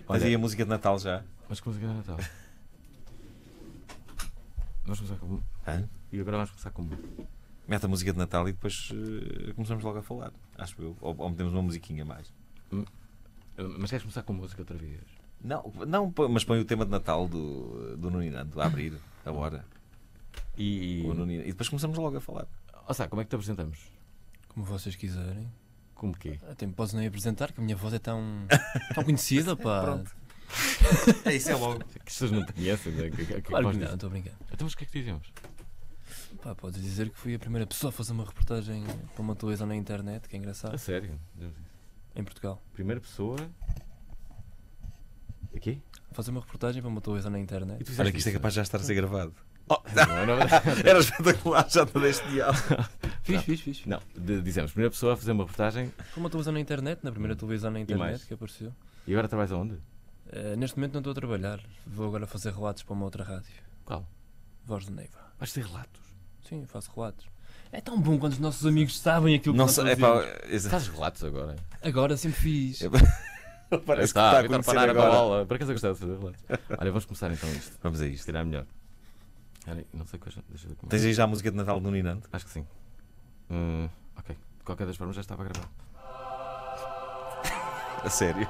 Mas aí a música de Natal já. Mas que música de Natal? Vamos começar com... E agora vamos começar com... Mete a música de Natal e depois começamos logo a falar, acho eu. Ou metemos uma musiquinha mais. Mas queres começar com música outra vez? Não, mas põe o tema de Natal do Nuno e Nando a abrir, a hora. E depois começamos logo a falar. Como é que te apresentamos? Como vocês quiserem. Como quê? Até me podes nem apresentar, que a minha voz é tão conhecida, pá. Pronto. Isso é logo. Que as pessoas não te conhecem, né? Claro que não, estou a brincar. Então, mas o que é que dizemos? Pá, podes dizer que fui a primeira pessoa a fazer uma reportagem para uma televisão na internet, que é engraçado. A sério? Em Portugal. Primeira pessoa... Aqui? Fazer uma reportagem para uma televisão na internet. Olha que isto é capaz de já estar a ser gravado. Não. Era espetacular, já te deste diálogo. Fiz. Não, dizemos, primeira pessoa a fazer uma reportagem. Para uma televisão na internet, na primeira televisão na internet que apareceu. E agora trabalhas aonde? Neste momento não estou a trabalhar. Vou agora fazer relatos para uma outra rádio. Qual? Voz do Neiva. Vais ter relatos? Sim, faço relatos. É tão bom quando os nossos amigos sabem aquilo que nós fazemos. Fazes relatos agora? Agora sempre fiz. Parece que está a conhecer parar agora. agora. Bola. Para que eu gostava de fazer relatos? Olha, vamos começar então isto. Vamos a isto. Tirar melhor. Olha, não sei quais. Deixa eu ver como... Tens aí já a música de Natal do Nuno e Nando? Acho que sim. Ok. De qualquer das formas já estava a gravar. A sério?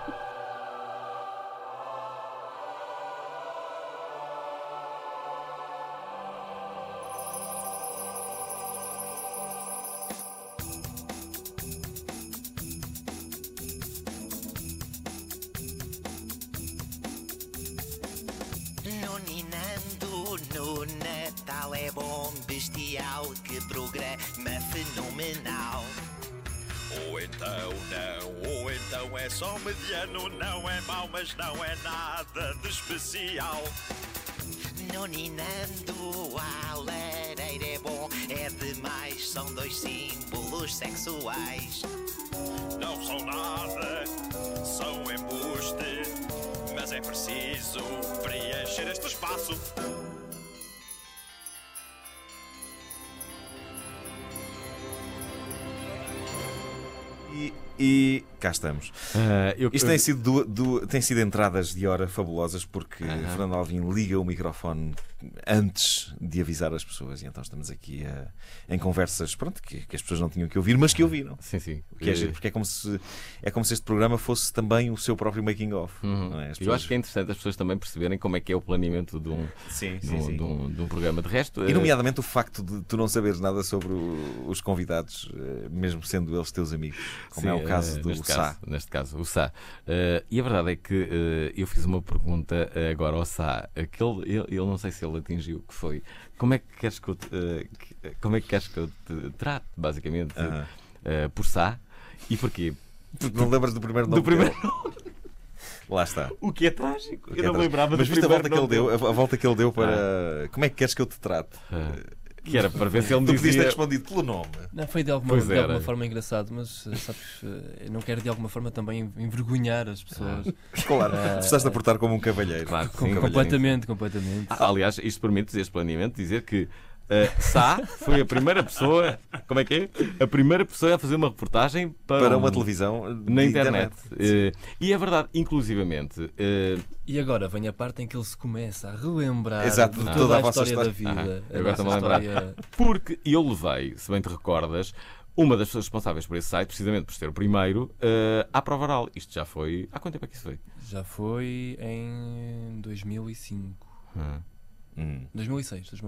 No Natal é bom, bestial, que programa fenomenal. Ou então não, ou então é só mediano, não é mau, mas não é nada de especial. Noninando, a lareira é bom, é demais, são dois símbolos sexuais. Não são nada, são embuste, mas é preciso preencher este espaço. E cá estamos. Isto tem sido entradas de hora fabulosas porque Fernando Alvim liga o microfone antes de avisar as pessoas e então estamos aqui em conversas que as pessoas não tinham que ouvir, mas que ouviram. Sim. O que é giro, porque é como se este programa fosse também o seu próprio making of. Não é? Eu acho que é interessante as pessoas também perceberem como é que é o planeamento de um programa. De resto, e nomeadamente o facto de tu não saberes nada sobre os convidados, mesmo sendo eles teus amigos, como é o caso do Sá. Neste caso, o Sá. E a verdade é que eu fiz uma pergunta agora ao Sá, que ele não sei se ele atingiu, que foi: como é que queres que eu te trate, basicamente, por Sá? E porquê? Porque não lembras do primeiro nome? Lá está. O que é trágico. Eu não me lembrava. Mas viste a volta que ele deu para como é que queres que eu te trate? Que era para ver se ele me dizia... Tu podias ter respondido pelo nome. Não, foi de alguma forma engraçado, mas sabes, eu não quero de alguma forma também envergonhar as pessoas. Claro, estás a portar como um cavalheiro. Claro, completamente. Aliás, isto permite, este planeamento, dizer que Sá foi a primeira pessoa, como é que é? A primeira pessoa a fazer uma reportagem para uma televisão na internet. E é verdade, inclusivamente. E agora vem a parte em que ele se começa a relembrar de toda a história da vida. Agora estou-me a lembrar. Porque eu levei, se bem te recordas, uma das pessoas responsáveis por esse site, precisamente por ser o primeiro, à prova oral. Isto já foi... Há quanto tempo é que isso foi? Já foi em 2005. 2006.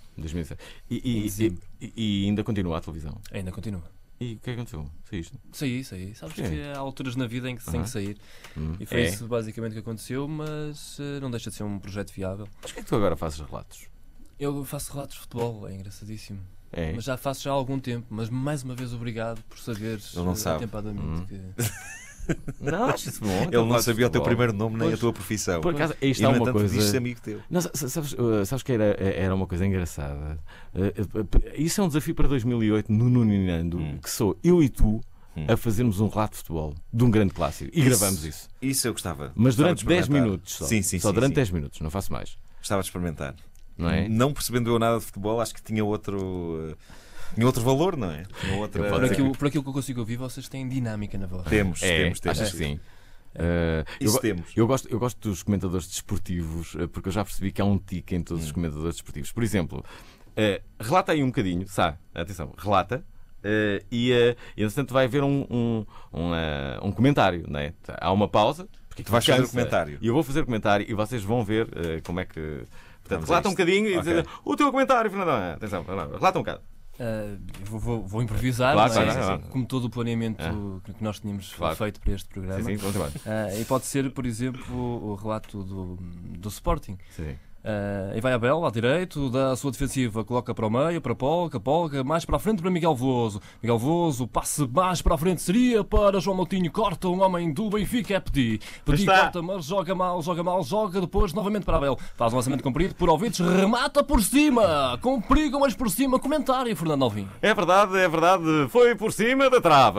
E ainda continua a televisão? Ainda continua. E o que é que aconteceu? Saíste? Saí. Sabes que há alturas na vida em que se tem que sair. E foi isso basicamente que aconteceu, mas não deixa de ser um projeto viável. Mas o que é que tu agora fazes relatos? Eu faço relatos de futebol, é engraçadíssimo. É. Mas já faço há algum tempo. Mas mais uma vez obrigado por saberes atempadamente que... Não, acho isso bom. Ele não sabia o teu primeiro nome nem a tua profissão. Por acaso, isto é uma coisa. Disse amigo teu. Não, sabes que era uma coisa engraçada. Isso é um desafio para 2008 no Nuno e Nando, que sou eu e tu a fazermos um relato de futebol de um grande clássico. E gravamos isso. Isso eu gostava. Mas durante 10 minutos só. Só durante 10 minutos, não faço mais. Gostava de experimentar. Não é? Não percebendo eu nada de futebol, acho que tinha outro valor, não é? Por aquilo que eu consigo ouvir, vocês têm dinâmica na voz. Temos. Acho que sim. Eu gosto dos comentadores desportivos, porque eu já percebi que há um tique em todos os comentadores desportivos. Por exemplo, relata aí um bocadinho, atenção, relata. E entretanto vai haver um comentário, não é? Há uma pausa. Porque tu vais fazer o comentário. E eu vou fazer o comentário e vocês vão ver como é que. Portanto, relata um bocadinho e dizer o teu comentário, Fernando. Atenção, relata um bocado. Vou improvisar, claro. Como todo o planeamento que nós tínhamos feito para este programa. Sim, vamos embora. E pode ser, por exemplo, o relato do Sporting. Sim. E vai Abel, lá direito, da sua defensiva, coloca para o meio, para Polga, mais para a frente para Miguel Veloso. Miguel Veloso, passe mais para a frente, seria para João Moutinho, corta um homem do Benfica, é Petit, corta, mas joga mal, joga depois novamente para Abel. Faz um lançamento comprido, por Ovites, remata por cima, com perigo, mas por cima, comentário, Fernando Alvim. É verdade, foi por cima da trava,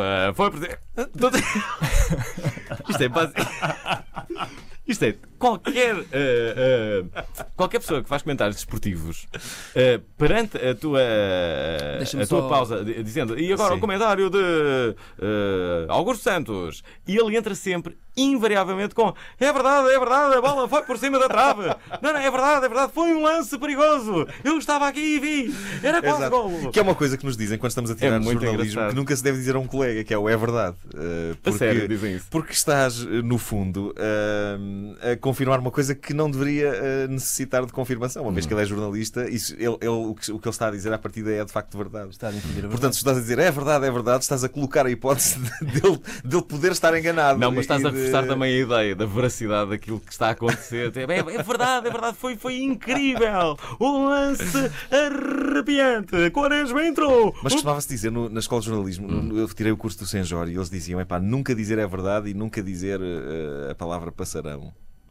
Isto é básico. Isto é, qualquer pessoa que faz comentários desportivos perante a tua pausa, dizendo e agora o comentário de Augusto Santos, e ele entra sempre, invariavelmente, com é verdade, a bola foi por cima da trave. Não, é verdade, foi um lance perigoso. Eu estava aqui e vi, era quase gol. Que é uma coisa que nos dizem quando estamos a tirar jornalismo, engraçado. Que nunca se deve dizer a um colega, que é verdade. A sério, dizem isso. Porque estás, no fundo, a confirmar uma coisa que não deveria necessitar de confirmação, uma vez que ele é jornalista. O que ele está a dizer à partida é de facto verdade. Portanto, se estás a dizer é verdade, estás a colocar a hipótese dele poder estar enganado. Não, mas estás a reforçar também a ideia da veracidade daquilo que está a acontecer. É verdade, foi incrível. Um lance arrepiante. Quaresma entrou. Mas costumava-se dizer na escola de jornalismo, eu retirei o curso do Senjor e eles diziam nunca dizer é verdade e nunca dizer a palavra passarão.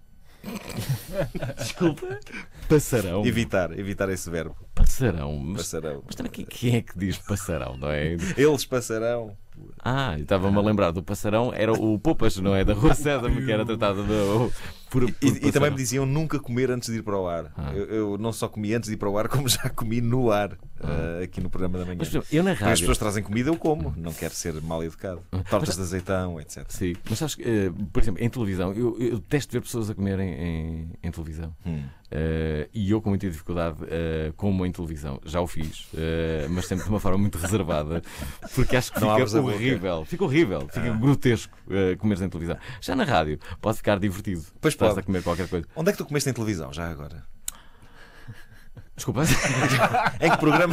Desculpa. Passarão. Evitar esse verbo. Passarão. Mas também quem é que diz passarão, não é? Eles passarão. Estava-me a lembrar do passarão, era o Poupas, não é? Da Rua Sésamo, que era tratado por e também me diziam nunca comer antes de ir para o ar. Eu não só comi antes de ir para o ar, como já comi no ar, aqui no programa da manhã. Mas, eu na rádio... As pessoas trazem comida, eu como. Não quero ser mal educado. Tortas de azeitão, etc. Sim, mas sabes que, por exemplo, em televisão, eu detesto ver pessoas a comerem em televisão. E eu com muita dificuldade como em televisão. Já o fiz, mas sempre de uma forma muito reservada, porque acho que fica horrível, fica grotesco comeres em televisão. Já na rádio pode ficar divertido. Pois estás a comer qualquer coisa. Onde é que tu comeste em televisão, já agora? Desculpa. Em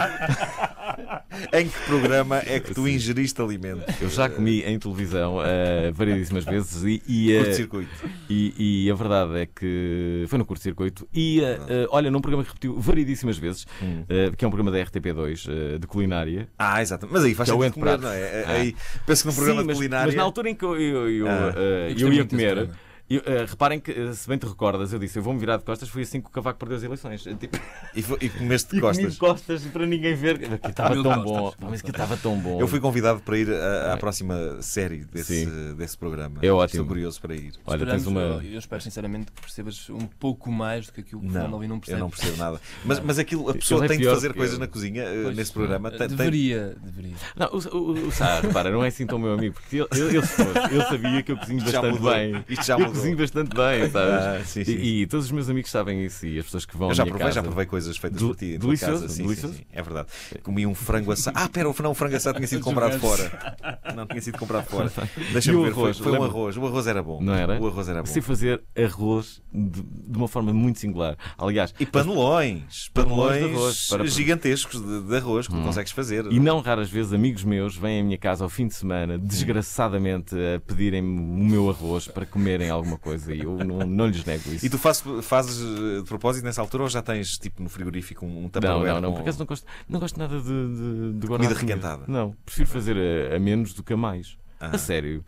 que programa é que tu ingeriste alimento? Eu já comi em televisão variedíssimas vezes curto-circuito. E a verdade é que foi no curto-circuito e olha, num programa que repetiu variedíssimas vezes, que é um programa da RTP2 de culinária. Exato. Mas aí faz sentido comer, não é? Aí, penso que num programa de culinária... Mas na altura em que eu ia comer... reparem que, se bem te recordas, eu disse eu vou-me virar de costas, foi assim que o Cavaco perdeu as eleições. E comeste de costas? Comi de costas para ninguém ver. Que estava tão bom. Mas que estava tão bom. Eu fui convidado para ir à próxima série desse programa. É ótimo. Estou curioso para ir. Olha, tens uma... Eu espero sinceramente que percebas um pouco mais do que aquilo que o Fernando não percebe. Eu não percebo nada. Mas aquilo, a pessoa tem de fazer coisas na cozinha nesse programa. Deveria. Não, o Sá, repara, não é assim tão meu amigo, porque ele sabia que eu cozinho bastante bem. Isto já mudou. Eu cozinho bastante bem. Sabes? E todos os meus amigos sabem isso e as pessoas que vão à minha casa. Já provei coisas feitas por ti. Delicioso, sim, delicioso. Sim, é verdade. Comi um frango assado. O frango assado tinha sido comprado fora. Não tinha sido comprado fora. Deixa-me ver, foi um arroz. O arroz era bom. Não era? O arroz era bom. Sei fazer arroz de uma forma muito singular. Aliás, e panelões gigantescos de arroz que tu consegues fazer. E não raras vezes amigos meus vêm à minha casa ao fim de semana, desgraçadamente, a pedirem-me o meu arroz para comerem alguma coisa e eu não lhes nego isso. E tu fazes de propósito nessa altura ou já tens tipo no frigorífico um tupperware? Não, por acaso não gosto nada de guardar comida requentada. Não, prefiro fazer a menos do que a mais. A sério.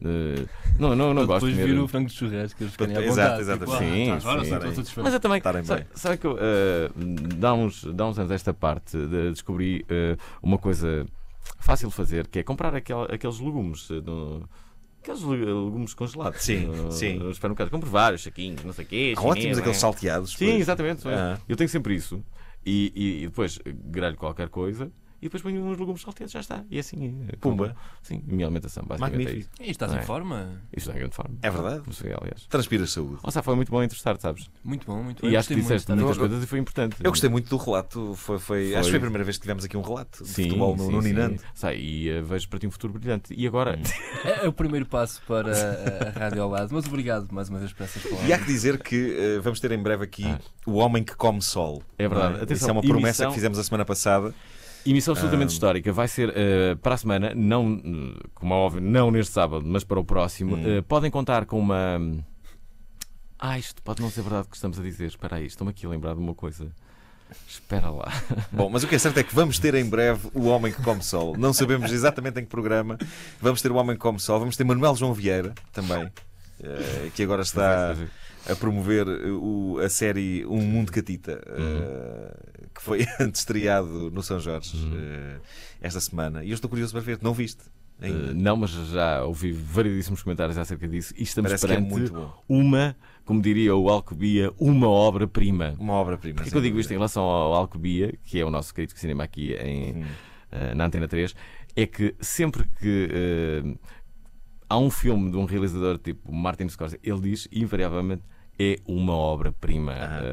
Não gosto depois vir o frango de churrasco. Exato. Sim. Mas eu também. Sabe que eu, dá uns anos esta parte descobri uma coisa fácil de fazer, que é comprar aqueles legumes. Aqueles legumes congelados. Sim. No supermercado. Compro vários saquinhos, não sei o quê. Ótimos aqueles salteados. Sim, exatamente. Eu tenho sempre isso. E depois grelho qualquer coisa e depois ponho uns legumes salteados, já está. E assim, Pumba. Sim, a minha alimentação, basicamente. Magnífico. E estás Não em é? forma? Isto está em grande forma. É verdade. Como se vê, aliás. Transpiras saúde. Ou seja, foi muito bom entrevistar, sabes? Muito bom, muito bom. E acho que Gostei muito de disseste estar muitas aqui. coisas e foi importante. Eu gostei muito do relato. Acho que foi a primeira vez que tivemos aqui um relato de futebol no Ninando. Sai, e vejo para ti um futuro brilhante. E agora? É o primeiro passo para a Rádio ao Lado, mas obrigado mais uma vez por essas palavras. E há que dizer que vamos ter em breve aqui o Homem que Come Sol. É verdade. Não é? Atenção, Isso é uma promessa emissão- que fizemos a semana passada. Emissão absolutamente histórica. Vai ser para a semana, não, como é óbvio, não neste sábado, mas para o próximo. Podem contar com uma. Isto pode não ser verdade o que estamos a dizer. Espera aí, estou-me aqui a lembrar de uma coisa. Espera lá. Bom, mas o que é certo é que vamos ter em breve o Homem que Come Sol. Não sabemos exatamente em que programa. Vamos ter o Homem que Come Sol. Vamos ter Manuel João Vieira também, que agora está a promover a série Um Mundo Catita, que foi antes estreado no São Jorge esta semana. E eu estou curioso para ver. Não viste? Ainda? Não, mas já ouvi variedíssimos comentários acerca disso e estamos Parece que é perante muito bom. uma, como diria o Alcobia, uma obra-prima. Uma obra-prima. Porquê que eu digo isto em relação ao Alcobia, que é o nosso crítico de cinema aqui na Antena 3, é que sempre que há um filme de um realizador tipo Martin Scorsese, ele diz invariavelmente é uma obra-prima.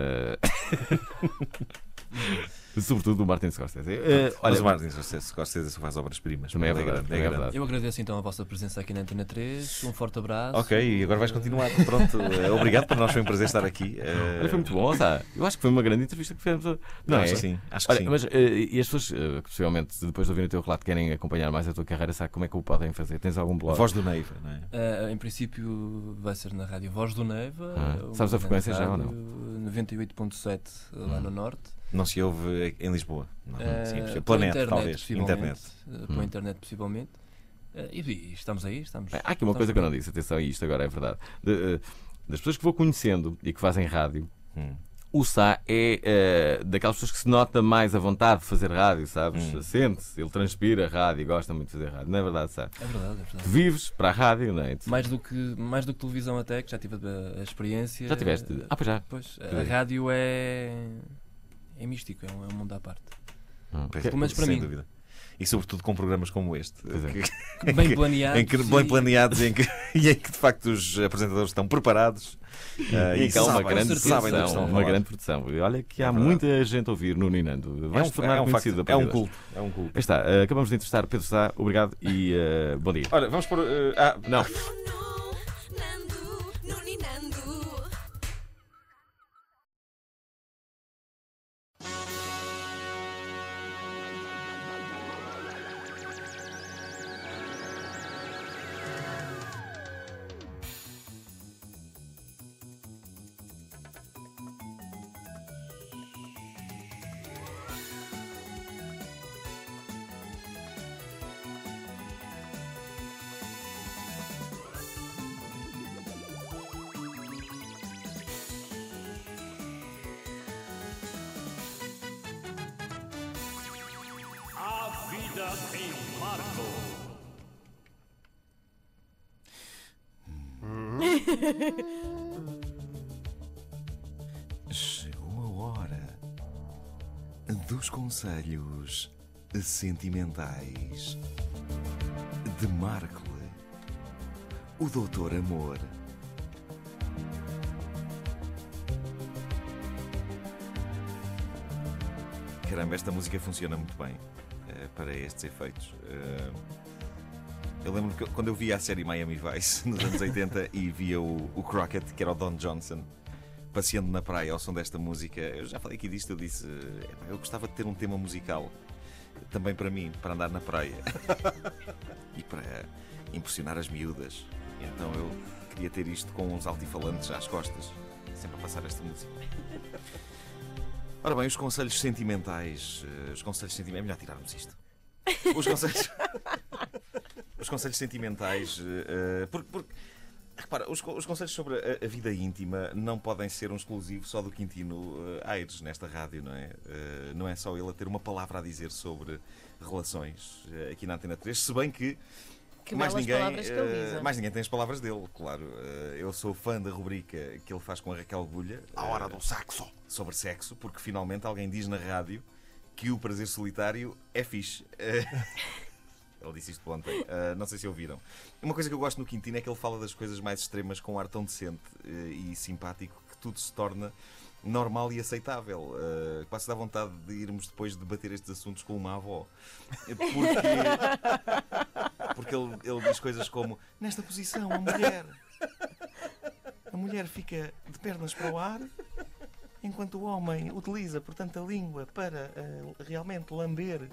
Sobretudo do Martin Scorsese. Mas o Martin Scorsese só faz obras-primas. Também é Mas verdade, grande, também é verdade. Eu agradeço então a vossa presença aqui na Antena 3. Um forte abraço. Ok, e agora vais continuar. Pronto, obrigado, para nós foi um prazer estar aqui. Olha, foi muito bom, sabe? Eu acho que foi uma grande entrevista que fizemos. Não é? Acho que sim, acho que Olha, sim. mas e as pessoas que possivelmente depois de ouvirem o teu relato querem acompanhar mais a tua carreira, sabe como é que o podem fazer? Tens algum blog? Voz do Neiva, não é? Em princípio vai ser na Rádio Voz do Neiva. Sabes a frequência já ou não? 98.7 lá no Norte. Não se ouve em Lisboa. Não, sim, Pela Planeta, internet, talvez. possivelmente. Internet. Pela internet, possivelmente. E estamos aí, estamos. Há aqui uma coisa que eu não disse, atenção, e isto agora é verdade. Das pessoas que vou conhecendo e que fazem rádio, o Sá é daquelas pessoas que se nota mais a vontade de fazer rádio, sabes? Sente-se, ele transpira rádio e gosta muito de fazer rádio. Não é verdade, Sá? É verdade, é verdade. Tu vives para a rádio, não é? Mais do que televisão até, que já tive a experiência. Já tiveste? Pois já. Pois, a rádio é místico, é um mundo à parte. Pelo menos para Sem mim. dúvida. E sobretudo com programas como este. Bem planeados. Bem planeados e em que de facto os apresentadores estão preparados. E que há uma grande sabem do que estão a produção. Uma falar. grande produção. E olha que há verdade. muita gente a ouvir no Ninando. Vais te tornar um conhecido. facto, a partir de é um hoje. culto. É um culto. Aí está, acabamos de entrevistar Pedro Sá, obrigado e bom dia. Ora, vamos pôr. Não. No Ninando. A vida em Marco. Chegou a hora dos conselhos sentimentais de Marco, o Doutor Amor. Caramba, esta música funciona muito bem para estes efeitos. Eu lembro que quando eu via a série Miami Vice nos anos 80 e via o Crockett, que era o Don Johnson, passeando na praia ao som desta música, eu já falei aqui disto, eu disse, eu gostava de ter um tema musical também para mim, para andar na praia e para impressionar as miúdas. E então eu queria ter isto com uns altifalantes às costas, sempre a passar esta música. Ora bem, os conselhos sentimentais. É melhor tirarmos isto. Os conselhos. Os conselhos sentimentais. Porque repara, os conselhos sobre a vida íntima não podem ser um exclusivo só do Quintino Aires nesta rádio, não é? Não é só ele a ter uma palavra a dizer sobre relações aqui na Antena 3, se bem que. Mais palavras que ele diz. mais ninguém tem as palavras dele, claro. Eu sou fã da rubrica que ele faz com a Raquel Bulha. A hora do sexo. Sobre sexo, porque finalmente alguém diz na rádio que o prazer solitário é fixe. Ele disse isto ontem, não sei se ouviram. Uma coisa que eu gosto no Quintino é que ele fala das coisas mais extremas com um ar tão decente e simpático que tudo se torna normal e aceitável. Quase dá vontade de irmos depois debater estes assuntos com uma avó. Porque ele diz coisas como: nesta posição, a mulher fica de pernas para o ar, enquanto o homem utiliza, portanto, a língua para realmente lamber.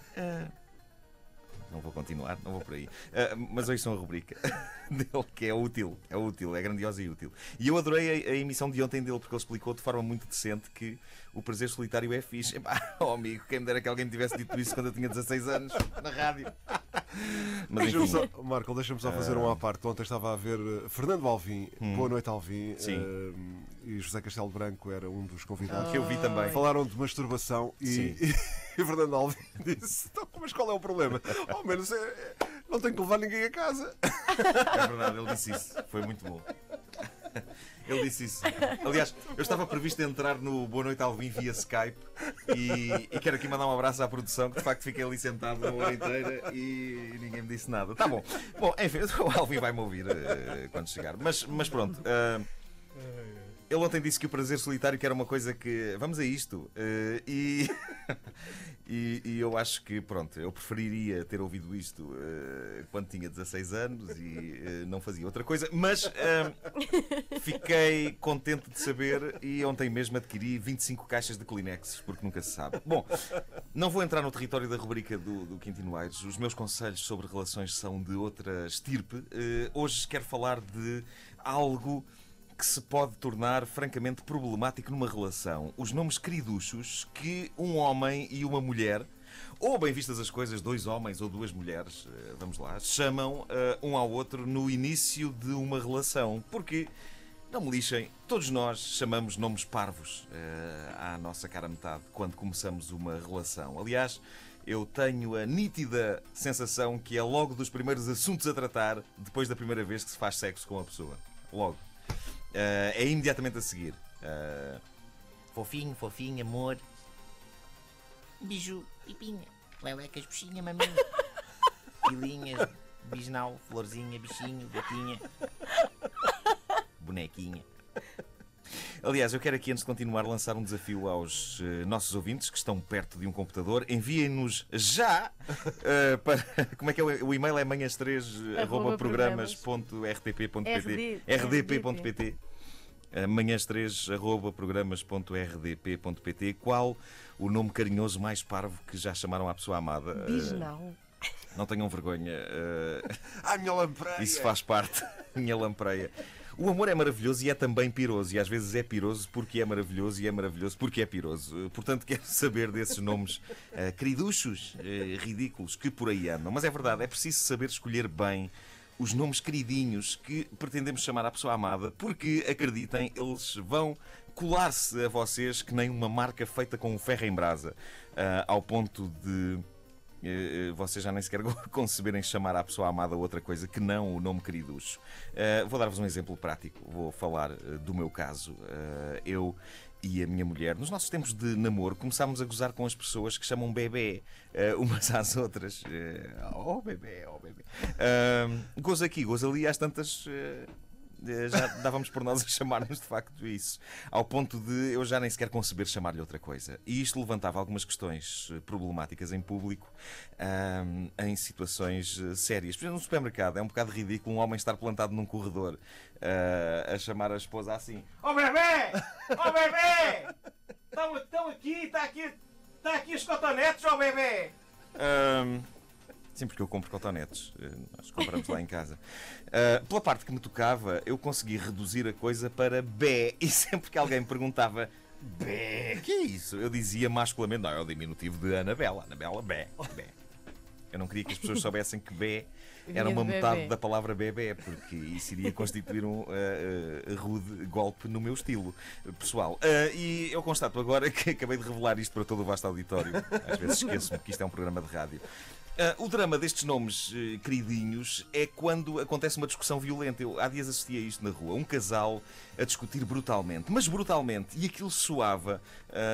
Não vou continuar, não vou por aí. Mas hoje são a rubrica dele, que é útil, é grandiosa e útil. E eu adorei a emissão de ontem dele, porque ele explicou de forma muito decente que o prazer solitário é fixe. Epá, oh amigo, quem me dera que alguém me tivesse dito isso quando eu tinha 16 anos, na rádio. Mas enfim. Marco, deixa-me só fazer uma à parte. Ontem estava a ver Fernando Alvim, Boa Noite Alvim, e José Castelo Branco era um dos convidados. Que eu vi também. Falaram de masturbação e Fernando Alvim disse: então, mas qual é o problema? Ao menos não tenho que levar ninguém a casa. É verdade, ele disse isso. Foi muito bom. Ele disse isso. Aliás, eu estava previsto entrar no Boa Noite Alvim via Skype e quero aqui mandar um abraço à produção, que de facto fiquei ali sentado uma hora inteira e ninguém me disse nada. Tá bom. Bom, enfim, o Alvim vai-me ouvir quando chegar. Mas pronto. Ele ontem disse que o prazer solitário que era uma coisa que... Vamos a isto. E eu acho que, pronto, eu preferiria ter ouvido isto quando tinha 16 anos e não fazia outra coisa. Mas fiquei contente de saber e ontem mesmo adquiri 25 caixas de Kleenexes, porque nunca se sabe. Bom, não vou entrar no território da rubrica do Quintino Aires. Os meus conselhos sobre relações são de outra estirpe. Hoje quero falar de algo que se pode tornar francamente problemático numa relação. Os nomes queriduchos que um homem e uma mulher, ou bem vistas as coisas, dois homens ou duas mulheres, vamos lá, chamam um ao outro no início de uma relação. Porque, não me lixem, todos nós chamamos nomes parvos à nossa cara metade quando começamos uma relação. Aliás, eu tenho a nítida sensação que é logo dos primeiros assuntos a tratar depois da primeira vez que se faz sexo com a pessoa. Logo. É imediatamente a seguir. Fofinho, fofinho, amor. Biju, pipinha. Lelecas, bichinha, maminha. Pilinhas, bisnau, florzinha, bichinho, gatinha. Bonequinha. Aliás, eu quero aqui, antes de continuar, lançar um desafio aos nossos ouvintes que estão perto de um computador. Enviem-nos já para... Como é que é? O e-mail é manhãs3@programas.rtp.pt rdp.pt manhãs3@programas.rdp.pt. Qual o nome carinhoso mais parvo que já chamaram à pessoa amada? Bisnau. Não tenham vergonha. Ai, minha lampreia! Isso faz parte. Minha lampreia. O amor é maravilhoso e é também piroso. E às vezes é piroso porque é maravilhoso e é maravilhoso porque é piroso. Portanto, quero saber desses nomes queriduchos, ridículos, que por aí andam. Mas é verdade, é preciso saber escolher bem os nomes queridinhos que pretendemos chamar à pessoa amada, porque, acreditem, eles vão colar-se a vocês que nem uma marca feita com um ferro em brasa, ao ponto de vocês já nem sequer conceberem chamar à pessoa amada outra coisa que não o nome queriducho. Vou dar-vos um exemplo prático. Vou falar do meu caso. Eu e a minha mulher, nos nossos tempos de namoro, começámos a gozar com as pessoas que chamam bebê umas às outras. Oh bebê, oh bebê. Gozo aqui, gozo ali, às tantas... já dávamos por nós a chamar-nos de facto isso, ao ponto de eu já nem sequer conceber chamar-lhe outra coisa. E isto levantava algumas questões problemáticas em público, em situações sérias. Por exemplo, no supermercado é um bocado ridículo um homem estar plantado num corredor a chamar a esposa assim: "Oh bebê! Oh bebê! Estão aqui, está aqui os cotonetes, oh bebê!" Sim, porque eu compro cotonetes. Nós compramos lá em casa. Pela parte que me tocava, eu consegui reduzir a coisa para bé. E sempre que alguém me perguntava bé, que é isso? Eu dizia masculamente: não, é o diminutivo de Anabela. Anabela, bé, bé. Eu não queria que as pessoas soubessem que bé era uma metade da palavra bebê, porque isso iria constituir um rude golpe no meu estilo pessoal. E eu constato agora que acabei de revelar isto para todo o vasto auditório. Às vezes esqueço-me que isto é um programa de rádio. O drama destes nomes queridinhos é quando acontece uma discussão violenta. Eu há dias assisti a isto na rua. Um casal a discutir brutalmente, mas brutalmente. E aquilo soava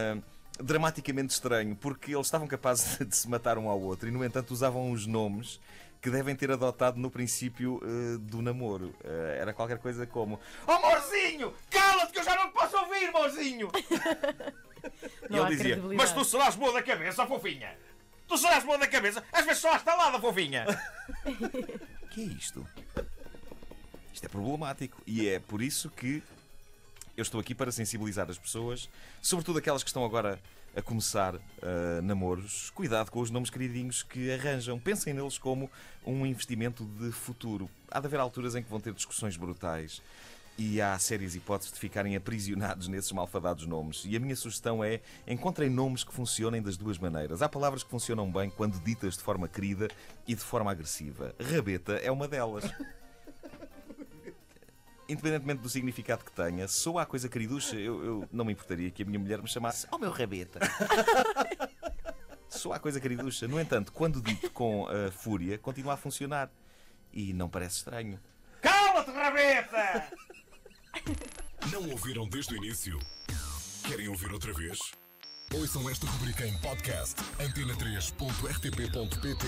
dramaticamente estranho, porque eles estavam capazes de se matar um ao outro e, no entanto, usavam os nomes que devem ter adotado no princípio do namoro. Era qualquer coisa como: "Oh, Morzinho, cala-te que eu já não te posso ouvir, Morzinho!" E ele dizia: "Mas tu serás boa da cabeça, fofinha! Tu serás boa da cabeça! Às vezes só a estalada, fofinha!" Que é isto? Isto é problemático. E é por isso que eu estou aqui para sensibilizar as pessoas, sobretudo aquelas que estão agora a começar namoros. Cuidado com os nomes queridinhos que arranjam. Pensem neles como um investimento de futuro. Há de haver alturas em que vão ter discussões brutais e há sérias hipóteses de ficarem aprisionados nesses malfadados nomes. E a minha sugestão é: encontrem nomes que funcionem das duas maneiras. Há palavras que funcionam bem quando ditas de forma querida e de forma agressiva. Rabeta é uma delas. Independentemente do significado que tenha, soa a coisa queriducha. Eu não me importaria que a minha mulher me chamasse "Oh, meu rabeta". Soa a coisa queriducha. No entanto, quando dito com fúria, continua a funcionar. E não parece estranho. "Cala-te, rabeta!" Não ouviram desde o início? Querem ouvir outra vez? Ouçam esta rubrica em podcast: antena3.rtp.pt.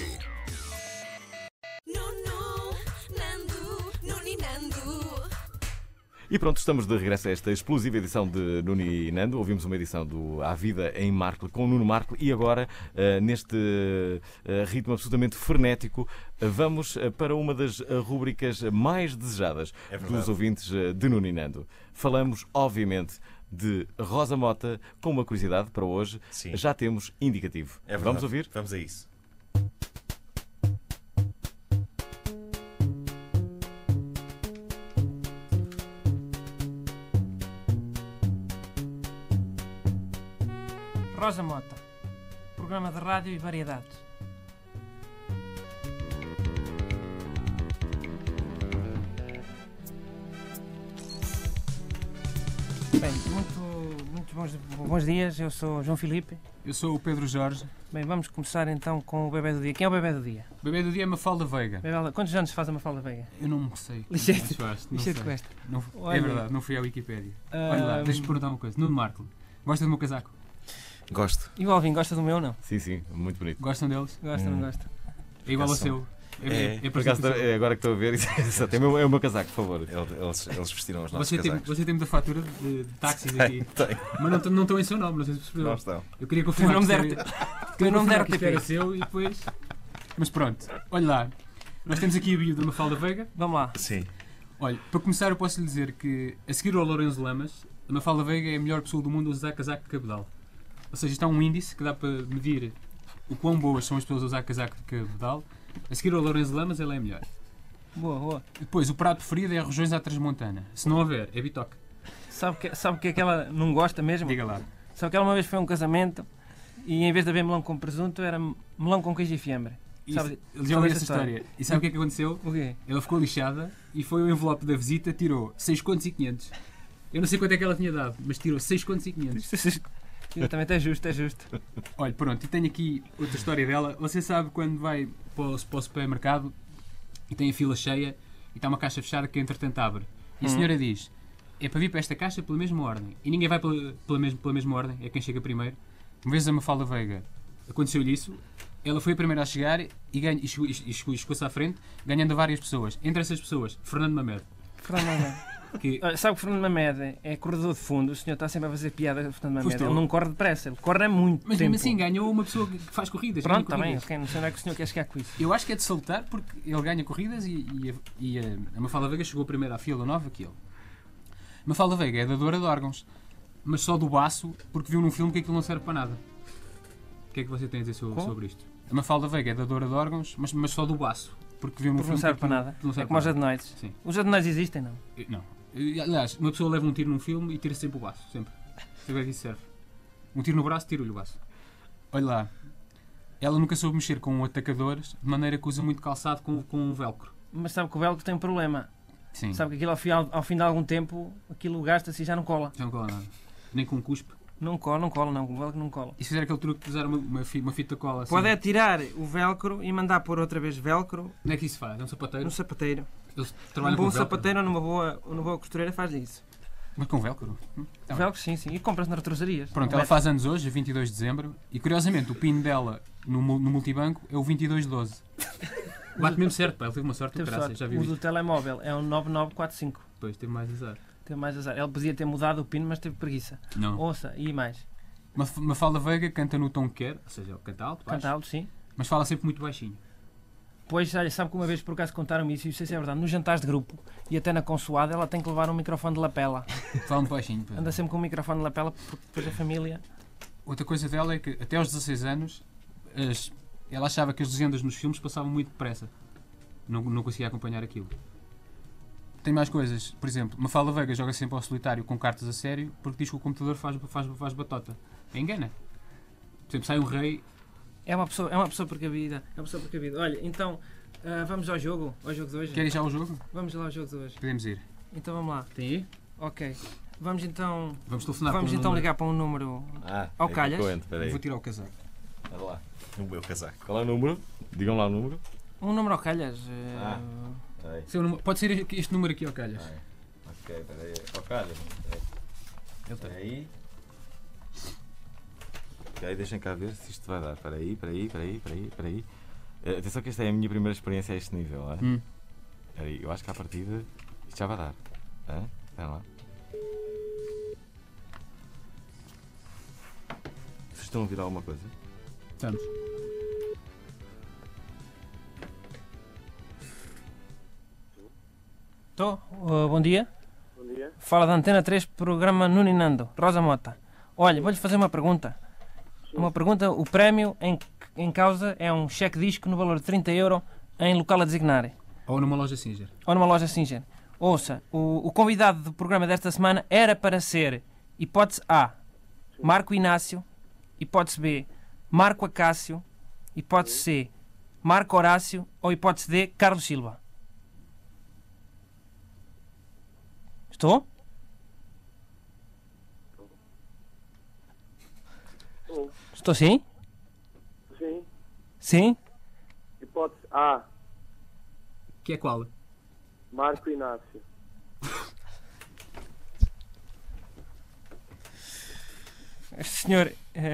E pronto, estamos de regresso a esta explosiva edição de Nuno e Nando. Ouvimos uma edição do À Vida em Marco com o Nuno Marco e agora, neste ritmo absolutamente frenético, vamos para uma das rúbricas mais desejadas dos ouvintes de Nuno e Nando. Falamos, obviamente, de Rosa Mota, com uma curiosidade para hoje. Sim. Já temos indicativo. Vamos ouvir? Vamos a isso. Rosa Mota, programa de rádio e variedades. Bem, muito bons dias, eu sou João Filipe. Eu sou o Pedro Jorge. Bem, vamos começar então com o bebé do dia. Quem é o bebé do dia? O bebê do dia é Mafalda Veiga. Quantos anos faz a Mafalda Veiga? Eu não sei. Ligeiro Não sei. com esta. É verdade, não fui à Wikipédia. Olha lá, deixa-me perguntar uma coisa. Nuno Marco, gosta do meu casaco? Gosto. E o Alvin, gosta do meu ou não? Sim, muito bonito. Gostam deles? Gosta, não gosta? É igual ao seu. Por acaso, agora que estou a ver, é o meu casaco, por favor. Eles vestiram os nossos casacos. Você tem muita fatura de táxis aqui. Tem. Mas não estão em seu nome, não sei se percebeu. Não estão. Eu queria confirmar que o nome da RTP era seu e depois... Mas pronto, olha lá. Nós temos aqui a bio da Mafalda Veiga. Vamos lá. Sim. Olha, para começar eu posso lhe dizer que, a seguir ao Lourenço Lamas, a Mafalda Veiga é a melhor pessoa do mundo a usar casaco de cabedal. Ou seja, isto é um índice que dá para medir o quão boas são as pessoas a usar casaco de cabedal. A seguir ao Lourenço Lamas, ela é melhor. Boa. Depois, o prato preferido é arrojões à transmontana. Se não houver, é bitoque. Sabe o que é que ela não gosta mesmo? Diga lá. Sabe que ela uma vez foi a um casamento e em vez de haver melão com presunto, era melão com queijo e fiambre. Eles já ouviram essa história. E sabe o que é que aconteceu? O quê? Ela ficou lixada e foi o envelope da visita, tirou 6,500. Eu não sei quanto é que ela tinha dado, mas tirou 6,500. Exatamente, é justo. Olha, pronto, e tenho aqui outra história dela. Você sabe quando vai para o supermercado e tem a fila cheia e está uma caixa fechada que entretanto abre. E a senhora diz: é para vir para esta caixa pela mesma ordem. E ninguém vai pela mesma ordem, é quem chega primeiro. Uma vez a Mafalda Veiga aconteceu-lhe isso. Ela foi a primeira a chegar e chegou-se à frente, ganhando a várias pessoas. Entre essas pessoas, Fernando Mamed. Sabe que Fernando Mamed é corredor de fundo. O senhor está sempre a fazer piada de Fernando Mamed. Ele não corre depressa, ele corre muito mas tempo. Mesmo assim ganhou uma pessoa que faz corridas. Pronto, está bem, não sei onde é que o senhor quer chegar com isso. Eu acho que é de salutar porque ele ganha corridas e a Mafalda Veiga chegou primeiro à fila nova que ele. Mafalda Veiga é dadora de órgãos, mas só do baço porque viu num filme que aquilo não serve para nada. O que é que você tem a dizer sobre isto? A Mafalda Veiga é dadora de órgãos, mas só do baço. Porque viu num filme não serve para nada. É como os adenoides. Sim. Os adenoides existem, não? Não. Aliás, uma pessoa leva um tiro num filme e tira sempre o baço. Sempre. Sabe o que isso serve? Um tiro no braço, tira-lhe o baço. Olha lá. Ela nunca soube mexer com atacadores, de maneira que usa muito calçado com um velcro. Mas sabe que o velcro tem um problema. Sim. Sabe que aquilo ao fim de algum tempo, aquilo gasta-se e já não cola. Já não cola nada. Nem com um cuspe. Não cola, o velcro não cola. E se fizer aquele truque de usar uma fita cola assim? Pode é tirar o velcro e mandar pôr outra vez velcro. Onde é que isso faz? É um sapateiro? No sapateiro. Eles Um bom sapateiro ou numa boa costureira faz isso. Mas com velcro. Velcro, sim. E compras nas retrosarias. Pronto, ela faz anos hoje, 22 de dezembro, e curiosamente o PIN dela no multibanco é o 2212. Bate mesmo certo, pá. Ele teve uma sorte do caraças, já vi O isto. do telemóvel é um 9945. Depois teve mais azar. Teve mais azar. Ele podia ter mudado o PIN, mas teve preguiça. Não. Ouça, e mais? Mafalda Veiga canta no tom que quer, ou seja, ele canta alto, baixo, Canta alto, sim. mas fala sempre muito baixinho. Pois, olha, sabe que uma vez por acaso contaram-me isso, e não sei se é verdade, nos jantares de grupo e até na consoada ela tem que levar um microfone de lapela. Fala muito baixinho. Anda sempre com um microfone de lapela porque depois a família... Outra coisa dela é que até aos 16 anos ela achava que as legendas nos filmes passavam muito depressa. Não conseguia acompanhar aquilo. Tem mais coisas. Por exemplo, Mafalda Veiga joga sempre ao solitário com cartas a sério porque diz que o computador faz batota. Engana. Por exemplo, sai um rei... É uma pessoa precavida. Olha, então, vamos ao jogo de hoje. Quer ir já ao jogo? Vamos lá ao jogo de hoje. Podemos ir. Então vamos lá. Tem aí? Ok. Vamos então telefonar para um então número. ligar para um número ao calhas. Vou tirar o casaco. Olha lá, o meu casaco. Qual é o número? Digam lá o número. Um número ao calhas. Pode ser este número aqui ao calhas. Ok, peraí. Ao calhas. Peraí. Ok, deixem cá ver se isto vai dar. Peraí. Atenção que esta é a minha primeira experiência a este nível. Peraí, eu acho que à partida isto já vai dar. Espera lá. Vocês estão a ouvir alguma coisa? Estamos. Estou? Bom dia. Bom dia. Fala da Antena 3, programa Nuninando. Rosa Mota. Olha, vou-lhe fazer uma pergunta. O prémio em causa é um cheque-disco no valor de 30 € em local a designar. Ou numa loja Singer. Ouça, o convidado do programa desta semana era para ser hipótese A, Marco Inácio, hipótese B, Marco Acácio, hipótese C, Marco Horácio ou hipótese D, Carlos Silva. Estou? Estou sim? Sim. Sim? Hipótese A, Que é qual? Marco Inácio. Este senhor...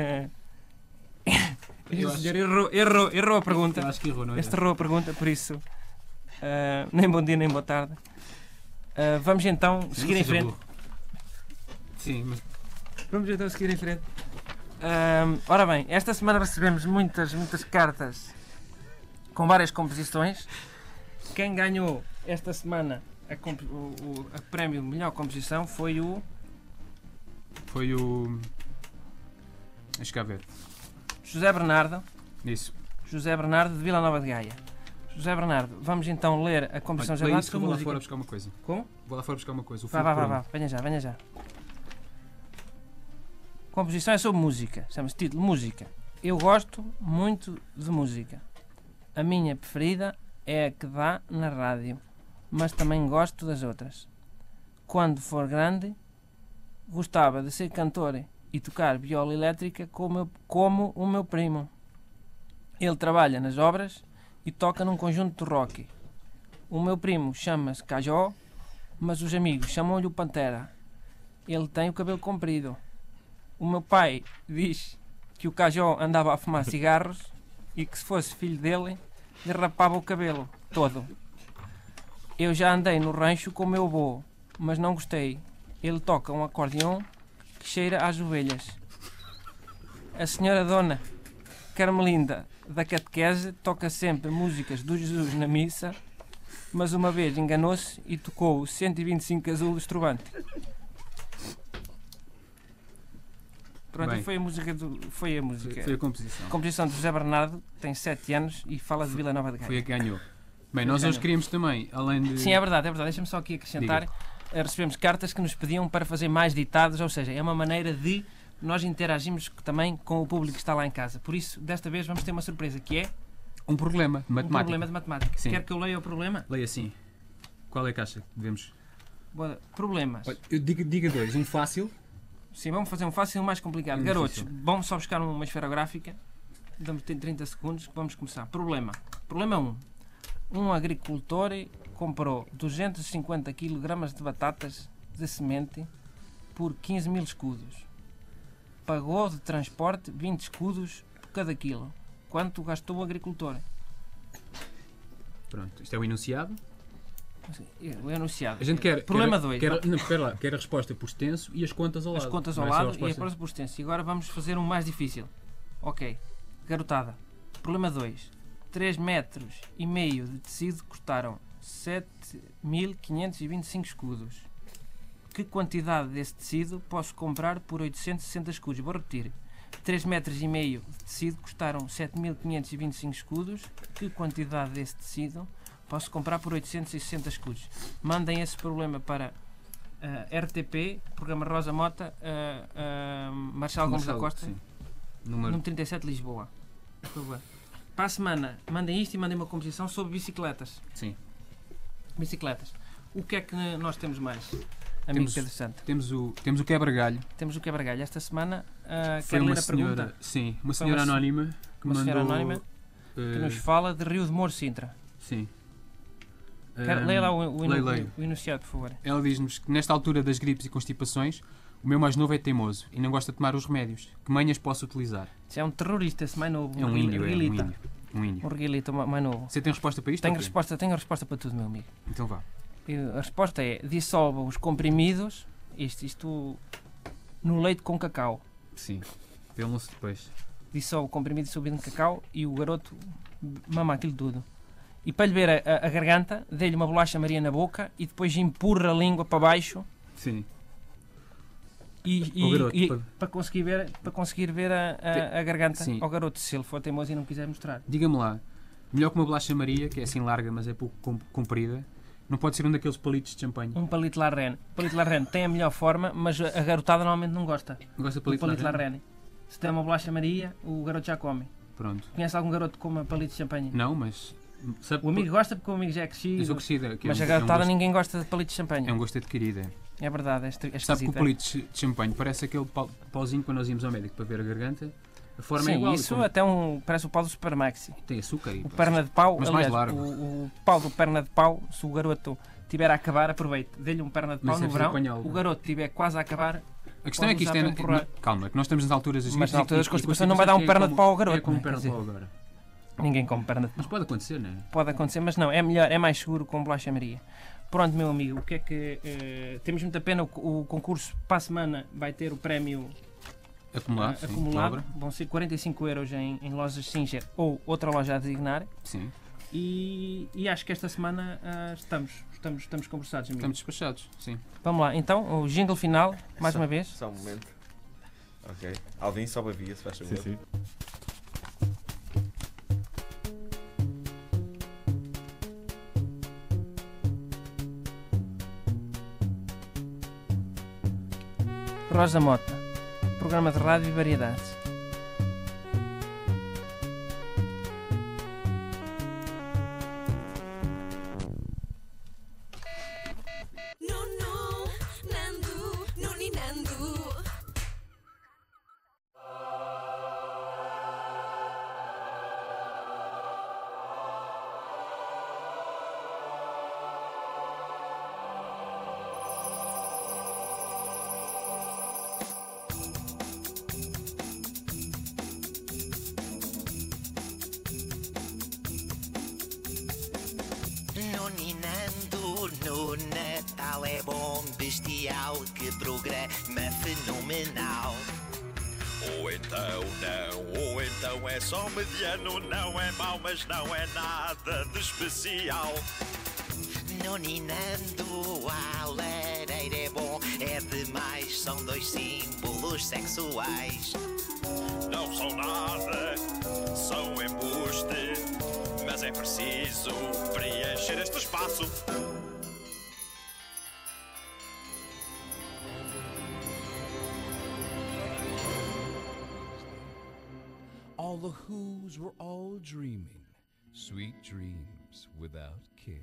Este senhor errou a pergunta. Eu acho que errou, não é? Este errou a pergunta, por isso... nem bom dia, nem boa tarde. Vamos então seguir em frente. Sim, mas... Vamos então seguir em frente. Ora bem, esta semana recebemos muitas cartas com várias composições. Quem ganhou esta semana a prémio de melhor composição foi o... Deixa cá ver. José Bernardo. Isso. José Bernardo de Vila Nova de Gaia. José Bernardo, vamos então ler a composição geral da sua música. Vou lá fora buscar uma coisa. Como? Vou lá fora buscar uma coisa. Vá. Venha já. A composição é sobre música. Chama-se título Música. Eu gosto muito de música. A minha preferida é a que dá na rádio, mas também gosto das outras. Quando for grande, gostava de ser cantor e tocar viola elétrica como o meu primo. Ele trabalha nas obras e toca num conjunto de rock. O meu primo chama-se Cajó, mas os amigos chamam-lhe o Pantera. Ele tem o cabelo comprido. O meu pai diz que o Cajó andava a fumar cigarros e que se fosse filho dele, lhe rapava o cabelo todo. Eu já andei no rancho com o meu avô, mas não gostei. Ele toca um acordeão que cheira às ovelhas. A senhora Dona Carmelinda da Catequese toca sempre músicas do Jesus na missa, mas uma vez enganou-se e tocou o 125 azul do Estrovante. Pronto, Bem, foi a música. Foi a composição. A composição de José Bernardo, tem 7 anos e fala de Vila Nova de Gaia. Foi a que ganhou. Bem, nós hoje queríamos também, além de... Sim, é verdade. Deixa-me só aqui acrescentar. Recebemos cartas que nos pediam para fazer mais ditados, ou seja, é uma maneira de nós interagirmos também com o público que está lá em casa. Por isso, desta vez vamos ter uma surpresa, que é... Um problema de matemática. Um problema de matemática. Sim. Quer que eu leia o problema? Leia assim. Qual é a caixa que devemos... Problemas. Olha, eu diga dois. Um fácil. Sim, vamos fazer um fácil e um mais complicado. Garotos, vamos só buscar uma esferográfica. Damos 30 segundos que vamos começar. Problema 1. Um agricultor comprou 250 kg de batatas de semente por 15 mil escudos. Pagou de transporte 20 escudos por cada quilo. Quanto gastou o agricultor? Pronto, isto é o enunciado. O enunciado. A gente quer. Problema 2. Quer a resposta por extenso e as contas ao lado. As contas ao lado e a resposta por extenso. E agora vamos fazer um mais difícil. Ok. Garotada. Problema 2. 3,5 metros de tecido custaram 7.525 escudos. Que quantidade desse tecido posso comprar por 860 escudos? Vou repetir. 3,5 metros de tecido custaram 7.525 escudos. Que quantidade desse tecido posso comprar por 860 escudos? Mandem esse problema para RTP, Programa Rosa Mota, Marcelo Gomes da Costa, número 37, Lisboa. Por favor. Para a semana, mandem isto e mandem uma composição sobre bicicletas. Sim. Bicicletas. O que é que nós temos mais, amigo Pedro Santo? Temos o quebra-galho. Temos o quebra-galho. Esta semana, foi quero uma ler a pergunta. Sim, uma senhora anónima que uma mandou... senhora anónima que nos fala de Rio de Moro, Sintra. Sim. Leia lá o enunciado, por favor. Ela diz-nos que nesta altura das gripes e constipações, o meu mais novo é teimoso e não gosta de tomar os remédios. Que manhas posso utilizar? Isso é um terrorista, esse mais novo. É um índio. Um reguilita mais novo. Você tem resposta para isto? Tenho a resposta para tudo, meu amigo. Então vá. A resposta é: dissolva os comprimidos, isto no leite com cacau. Sim. Pelo-se depois. Dissolve o comprimido dissolvido no cacau e o garoto mama aquilo tudo. E para lhe ver a garganta, dê-lhe uma bolacha Maria na boca e depois empurra a língua para baixo. Sim. Para conseguir ver a garganta ao garoto, se ele for teimoso e não quiser mostrar. Diga-me lá, melhor que uma bolacha Maria, que é assim larga, mas é pouco comprida, não pode ser um daqueles palitos de champanhe? Um palito Larrene. O palito Larrene tem a melhor forma, mas a garotada normalmente não gosta. Não gosta de palito Larrene? Se tem uma bolacha Maria, o garoto já come. Pronto. Conhece algum garoto que coma palito de champanhe? Não, mas... O amigo gosta porque o amigo já é crescido. Eu sou crescida. Mas a garotada ninguém gosta de palito de champanhe. É um gosto adquirido. É verdade, é esquisito. Sabe que o palito de champanhe parece aquele pauzinho quando nós íamos ao médico para ver a garganta? A forma é igual. Isso até parece o pau do Supermaxi. Tem açúcar e... O perna de pau, mas aliás, mais largo. O pau do perna de pau, se o garoto tiver a acabar, aproveite. Dê-lhe um perna de pau no verão. O garoto tiver quase a acabar... A questão é que isto é... Calma, que nós estamos nas alturas das mas nas alturas das constipações não vai dar um perna de pau ao garoto. É como perna de pau agora. Ninguém come perna de pau. Mas pode acontecer, não é? Pode acontecer, mas não, é melhor, é mais seguro com bolacha Maria. Pronto, meu amigo, o que é que... temos muita pena, o concurso para a semana vai ter o prémio acumulado. Vão ser 45 euros em lojas Singer ou outra loja a designar. Sim. E acho que esta semana estamos conversados, amigo. Estamos despachados, sim. Vamos lá, então, o jingle final, mais uma vez. Só um momento. Ok. Alvin, sobe a via, se faz favor. Sim. Rosa Mota, programa de rádio e variedades. Noninando no Natal é bom, bestial, que programa fenomenal. Ou então não, ou então é só mediano, não é mau, mas não é nada de especial. Noninando a lareira é bom, é demais, são dois símbolos sexuais. Não são nada, são embuste, mas é preciso preencher este espaço. All the Whos were all dreaming, sweet dreams without care.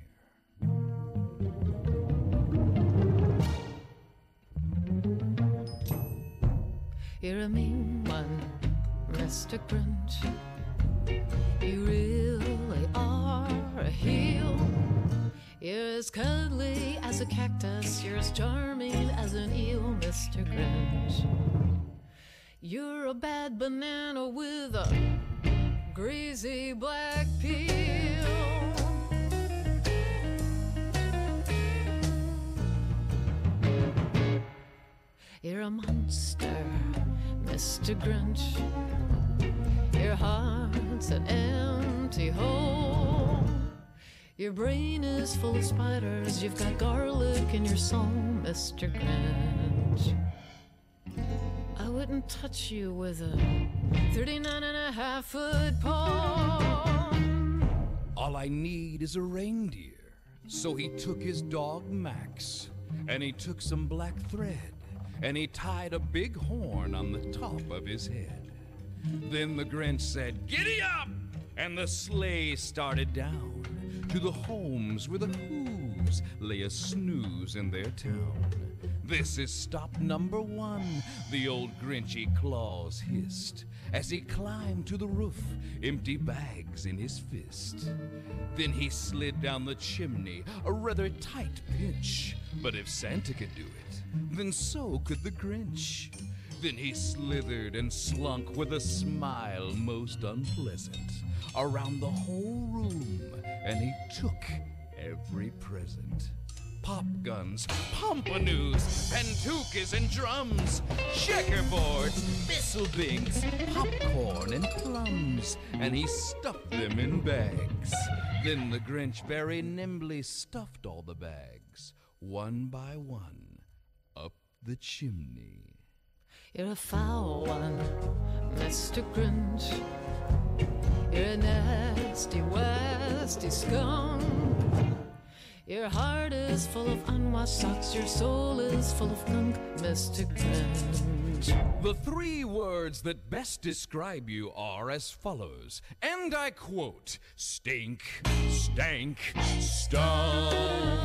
You're a mean one, Mr. Grinch. You really are a heel. You're as cuddly as a cactus, you're as charming as an eel, Mr. Mr. Grinch. You're a bad banana with a greasy black peel. You're a monster, Mr. Grinch. Your heart's an empty hole. Your brain is full of spiders. You've got garlic in your soul, Mr. Grinch. I wouldn't touch you with a 39.5-foot pole. All I need is a reindeer. So he took his dog Max, and he took some black thread, and he tied a big horn on the top of his head. Then the Grinch said, "Giddy up!" And the sleigh started down to the homes where the Who's lay a snooze in their town. "This is stop number 1, the old Grinchy Claus hissed, as he climbed to the roof, empty bags in his fist. Then he slid down the chimney, a rather tight pinch, but if Santa could do it, then so could the Grinch. Then he slithered and slunk with a smile most unpleasant around the whole room, and he took every present. Pop guns, pompadours, and toucas and drums, checkerboards, bistlebings, popcorn and plums, and he stuffed them in bags. Then the Grinch very nimbly stuffed all the bags, one by one, up the chimney. You're a foul one, Mr. Grinch. You're a nasty, wasty scum. Your heart is full of unwashed socks. Your soul is full of gunk, Mr. Grinch. The 3 words that best describe you are as follows, and I quote, stink, stank, stunk.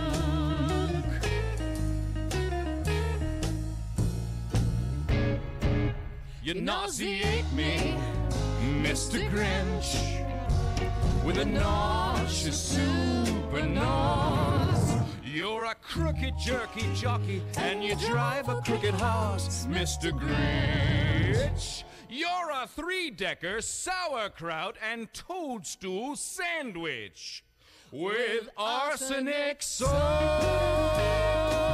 You nauseate me, Mr. Grinch, with a nauseous super nose. You're a crooked jerky jockey, and you drive a crooked horse, Mr. Grinch. You're a 3-decker sauerkraut and toadstool sandwich with arsenic sauce.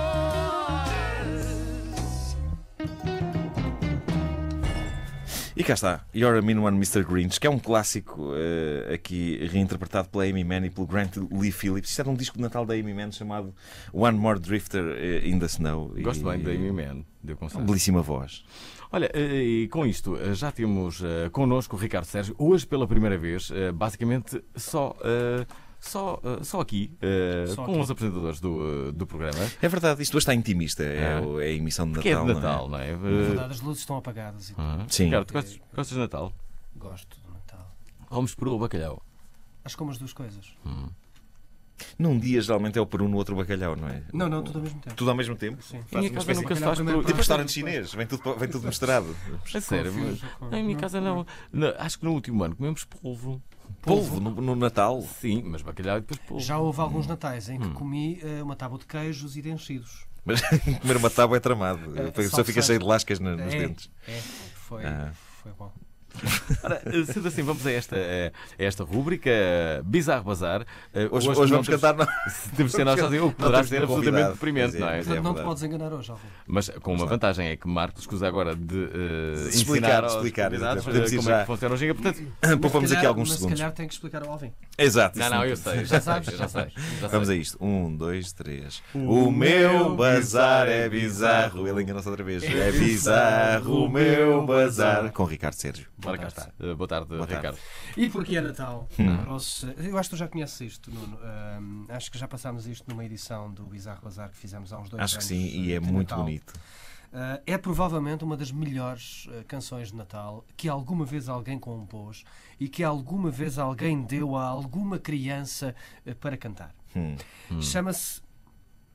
E cá está, You're a Mean One, Mr. Grinch, que é um clássico aqui reinterpretado pela Amy Mann e pelo Grant Lee Phillips. Isto era um disco de Natal da Amy Mann chamado One More Drifter in the Snow. Gosto bem da Amy Mann, deu conselho. Belíssima voz. Olha, e com isto já temos connosco o Ricardo Sérgio, hoje pela primeira vez, basicamente só aqui, com os apresentadores do programa. É verdade, isto hoje está intimista, é a emissão de Natal. Que é de Natal, não é? Na verdade, as luzes estão apagadas. Sim. Ricardo, gostas de Natal? Gosto de Natal. Vamos peru ou bacalhau? Acho que como as duas coisas. Num dia geralmente é o peru, no outro o bacalhau, não é? Não, tudo ao mesmo tempo. Tudo ao mesmo tempo? Sim. Em minha casa nunca se faz peru. Tipo restaurante chinês, vem tudo misturado. É sério, em minha casa não. Acho que no último ano comemos polvo. Polvo no Natal? Sim, mas bacalhau e depois polvo. Já houve alguns natais em que comi uma tábua de queijos e de enchidos. Mas comer uma tábua é tramado. A pessoa fica cheia de lascas nos dentes. Foi bom. Ora, sendo assim, vamos a esta rúbrica Bizarro Bazar. Hoje vamos cantar. Temos de ser nós sozinhos, o que poderá ser absolutamente deprimente, não é? Portanto, não te podes enganar hoje, Alvin. Mas com uma vantagem é que Marcos escusa agora de explicar como é que funciona o Ginga. Portanto, poupamos aqui alguns segundos. Se calhar tem que explicar ao Alvin. Exato. Não, eu sei, já sabes. Vamos a isto. 1, 2, 3. O meu bazar é bizarro. Ele enganou-se outra vez. É bizarro o meu bazar. Com Ricardo Sérgio. Ora, cá está. Boa tarde, Ricardo. E porque é Natal? Eu acho que tu já conheces isto, Nuno. Acho que já passámos isto numa edição do Bizarro Bazar que fizemos há uns 2 anos. Acho que sim, e é muito Natal. bonito. É provavelmente uma das melhores canções de Natal que alguma vez alguém compôs e que alguma vez alguém deu a alguma criança para cantar. Chama-se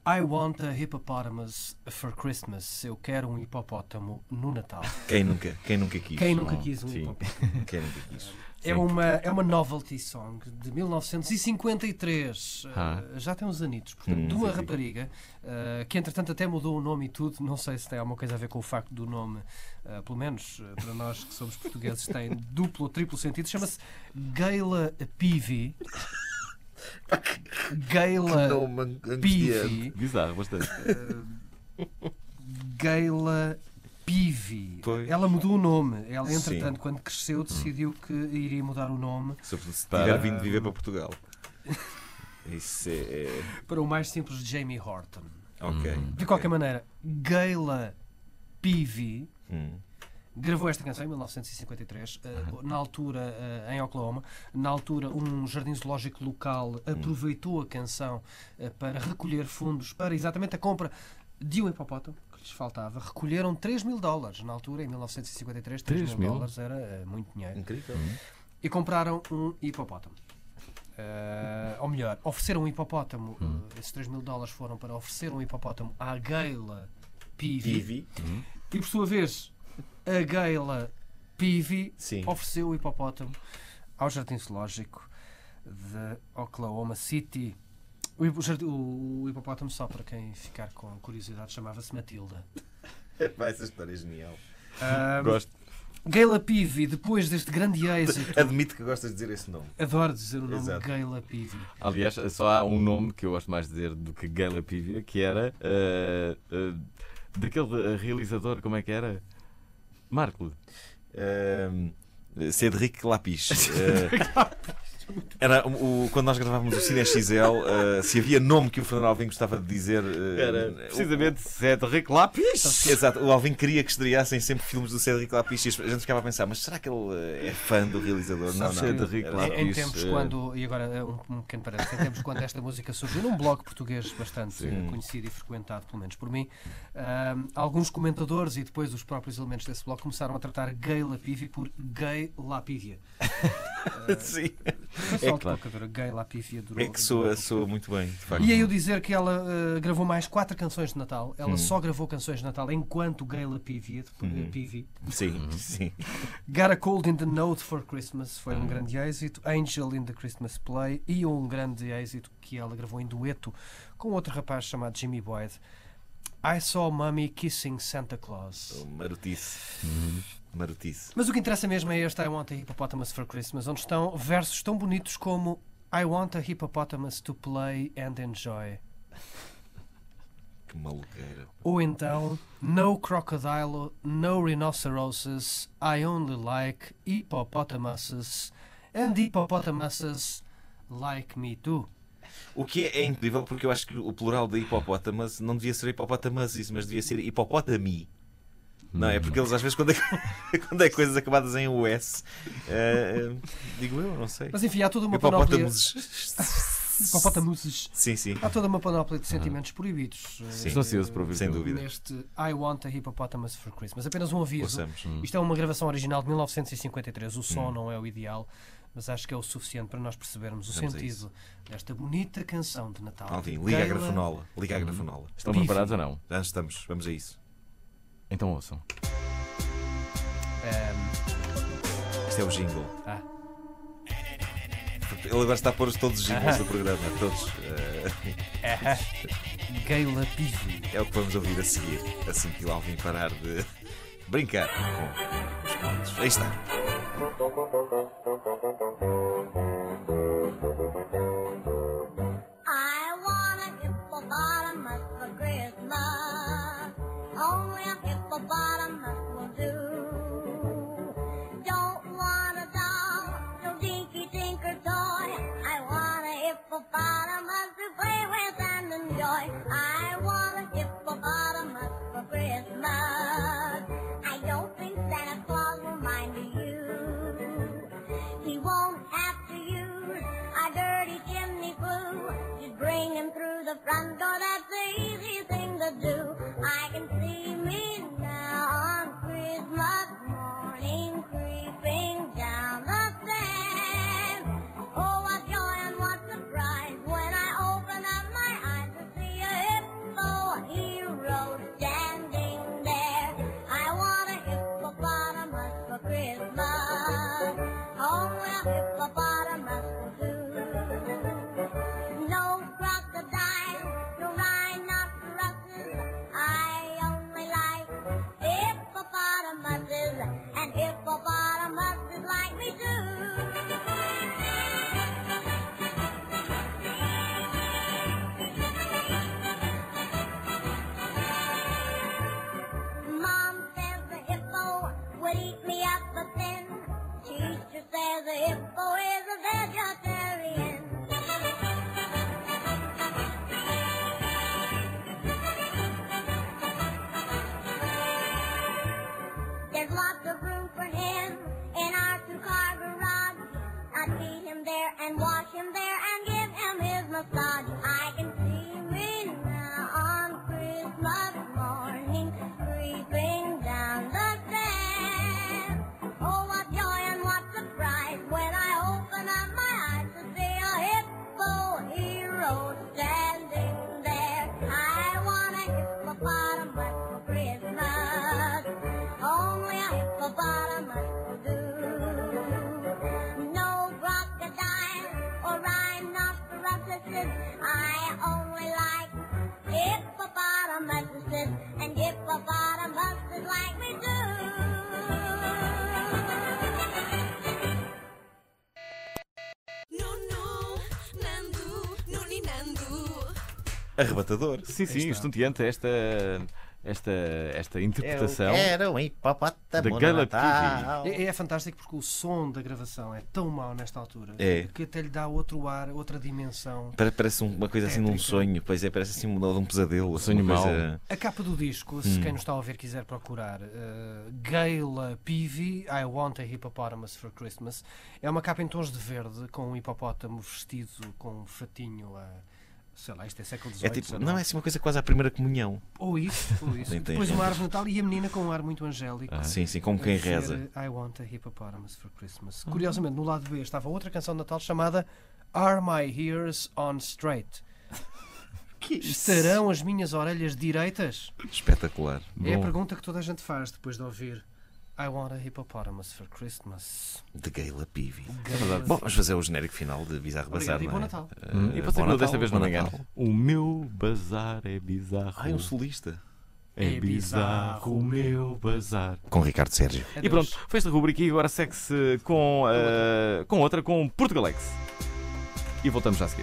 I want a hippopotamus for Christmas. Eu quero um hipopótamo no Natal. Quem nunca quis? Quem nunca quis um hipopótamo? Quem nunca quis? É uma novelty song de 1953. Já tem uns anitos, portanto, de uma rapariga que entretanto até mudou o nome e tudo. Não sei se tem alguma coisa a ver com o facto do nome, pelo menos para nós que somos portugueses, tem duplo ou triplo sentido. Chama-se Gayla Peavy. Gayla Peavy. Bizarro, bastante. Gayla Peavy. Ela mudou o nome. Ela, entretanto, quando cresceu, decidiu que iria mudar o nome. Se tiver vindo viver para Portugal. Isso para o mais simples Jamie Horton. Ok. De qualquer maneira, Gayla Peavy gravou esta canção em 1953, na altura em Oklahoma. Na altura, um jardim zoológico local aproveitou a canção para recolher fundos para exatamente a compra de um hipopótamo que lhes faltava. Recolheram $3.000 na altura, em 1953. $3.000 era muito dinheiro. Incrível. E compraram um hipopótamo. Ou melhor, ofereceram um hipopótamo. Esses $3.000 foram para oferecer um hipopótamo à Gayla Peavy. E por sua vez, a Gayla Peavy ofereceu o hipopótamo ao Jardim Zoológico de Oklahoma City. O hipopótamo, só para quem ficar com curiosidade, chamava-se Matilda. Essa história é genial. Gosto. Gayla Peavy, depois deste grande êxito... Admito que gostas de dizer esse nome. Adoro dizer o nome Gayla Peavy. Aliás, só há um nome que eu gosto mais de dizer do que Gayla Peavy, que era daquele realizador, como é que era? Marco. Cédric Lapis. Era quando nós gravávamos o Cine XL, se havia nome que o Fernando Alvim gostava de dizer, era precisamente Cédric Lapis. Exato, o Alvim queria que estreassem sempre filmes do Cédric Lapis e a gente ficava a pensar, mas será que ele é fã do realizador? Não. Cédric Lapis. Em tempos quando, e agora um pequeno parênteses, em tempos quando esta música surgiu num blog português bastante conhecido e frequentado, pelo menos por mim, alguns comentadores e depois os próprios elementos desse blog começaram a tratar Gayla Peavy por Gay Lapívia. Sim. É claro. Gay Lapívia é que soa muito bem, de facto. E aí eu dizer que ela gravou mais 4 canções de Natal. Ela só gravou canções de Natal enquanto Gayla Peavy. Sim. Got a Cold in the Note for Christmas foi um grande êxito. Angel in the Christmas Play e um grande êxito que ela gravou em dueto com outro rapaz chamado Jimmy Boyd. I Saw Mommy Kissing Santa Claus. Marotice. Mas o que interessa mesmo é este I Want a Hippopotamus for Christmas, onde estão versos tão bonitos como I want a hippopotamus to play and enjoy. Que maluqueira. Ou então No crocodile, no rhinoceroses, I only like hippopotamuses and hippopotamuses like me too. O que é incrível, porque eu acho que o plural de hipopótamas não devia ser hipopotamuses, mas devia ser hipopótami. Não, é porque eles às vezes quando é coisas acabadas em US, digo eu, não sei. Mas enfim, há toda uma panóplia. Hipopótamuses. Sim. Há toda uma panóplia de sentimentos proibidos. Estou ansioso para ouvir, sem dúvida. Neste I Want a Hippopotamus for Christmas. Apenas um aviso. Isto é uma gravação original de 1953. O som não é o ideal, mas acho que é o suficiente para nós percebermos o sentido desta bonita canção de Natal. Alvin, liga a grafonola. Estão preparados ou não? Já estamos, vamos a isso. Então ouçam. Este é o jingle. Ele agora está a pôr todos os jingles do programa. Todos. Gayla Peavy. É o que vamos ouvir a seguir, assim que o Alvin parar de brincar com os contos. Aí está. I want a hippopotamus for Christmas. Only a hippopotamus will do. Don't want a doll, no dinky tinker toy. I want a hippopotamus to play with and enjoy. I want a hippopotamus for Christmas. I don't think Santa Claus will mind you. He won't have to use a dirty chimney flue. Just bring him through the front door, that's the easy thing to do. I can see me now on Christmas morning creeping down the stairs. Oh, what joy and what surprise when I open up my eyes to see a Arrebatador. Sim, estonteante esta interpretação. Era um hipopótamo da Caleb Peavy. É fantástico porque o som da gravação é tão mau nesta altura que até lhe dá outro ar, outra dimensão. Parece uma coisa assim de um sonho. Pois é, parece assim de um pesadelo. Um sonho mau. A capa do disco, se quem nos está a ouvir quiser procurar, Caleb Peavy, I Want a Hippopotamus for Christmas, é uma capa em tons de verde com um hipopótamo vestido com um fatinho sei lá, isto é século XVIII. É tipo, não é assim uma coisa quase à primeira comunhão. Ou isso. Depois uma árvore de Natal e a menina com um ar muito angélico. Sim, como quem reza. I Want a Hippopotamus for Christmas. Curiosamente, no lado B estava outra canção de Natal chamada Are My Ears On Straight? Estarão as minhas orelhas direitas? Espetacular. É a pergunta que toda a gente faz depois de ouvir I Want a Hippopotamus for Christmas. De Caleb Peavy. Bom, vamos fazer o genérico final de Bizarro Bazar. E bom Natal. E pode ser que eu desta vez não me engano. O meu bazar é bizarro. É um solista. É bizarro o meu bazar. Com Ricardo Sérgio. E pronto, foi esta rubrica e agora segue-se com outra, com Portugalex. E voltamos já a seguir.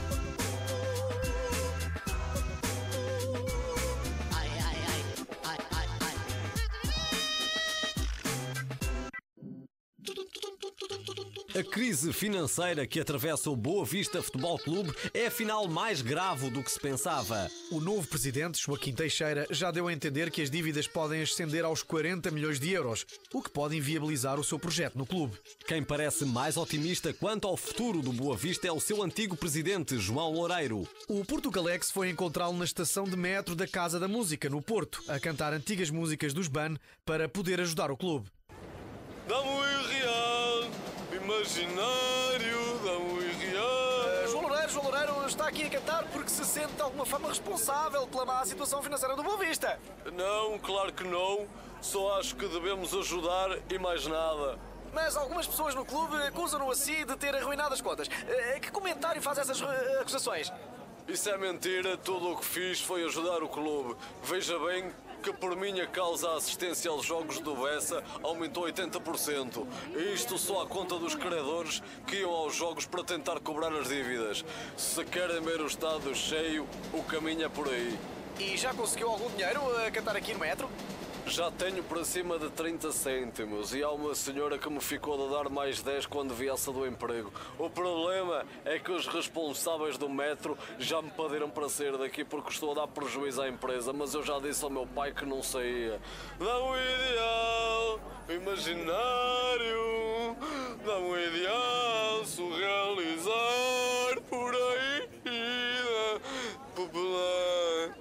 A crise financeira que atravessa o Boa Vista Futebol Clube é afinal mais grave do que se pensava. O novo presidente, Joaquim Teixeira, já deu a entender que as dívidas podem ascender aos 40 milhões de euros, o que pode inviabilizar o seu projeto no clube. Quem parece mais otimista quanto ao futuro do Boa Vista é o seu antigo presidente, João Loureiro. O Portugalex foi encontrá-lo na estação de metro da Casa da Música, no Porto, a cantar antigas músicas dos BAN para poder ajudar o clube. Dá-me um irreal, imaginário, dá-me um irreal. João Loureiro está aqui a cantar porque se sente de alguma forma responsável pela má situação financeira do Boa Vista. Não, claro que não. Só acho que devemos ajudar e mais nada. Mas algumas pessoas no clube acusam-no assim de ter arruinado as contas. Que comentário faz essas acusações? Isso é mentira. Tudo o que fiz foi ajudar o clube. Veja bem que por minha causa a assistência aos jogos do Bessa aumentou 80%. Isto só à conta dos credores que iam aos jogos para tentar cobrar as dívidas. Se querem ver o estádio cheio, o caminho é por aí. E já conseguiu algum dinheiro a cantar aqui no metro? Já tenho para cima de 30 cêntimos e há uma senhora que me ficou de dar mais 10 quando viesse do emprego. O problema é que os responsáveis do metro já me pediram para sair daqui porque estou a dar prejuízo à empresa, mas eu já disse ao meu pai que não saía. Dá um ideal imaginário, dá um ideal surrealizar por aí popular.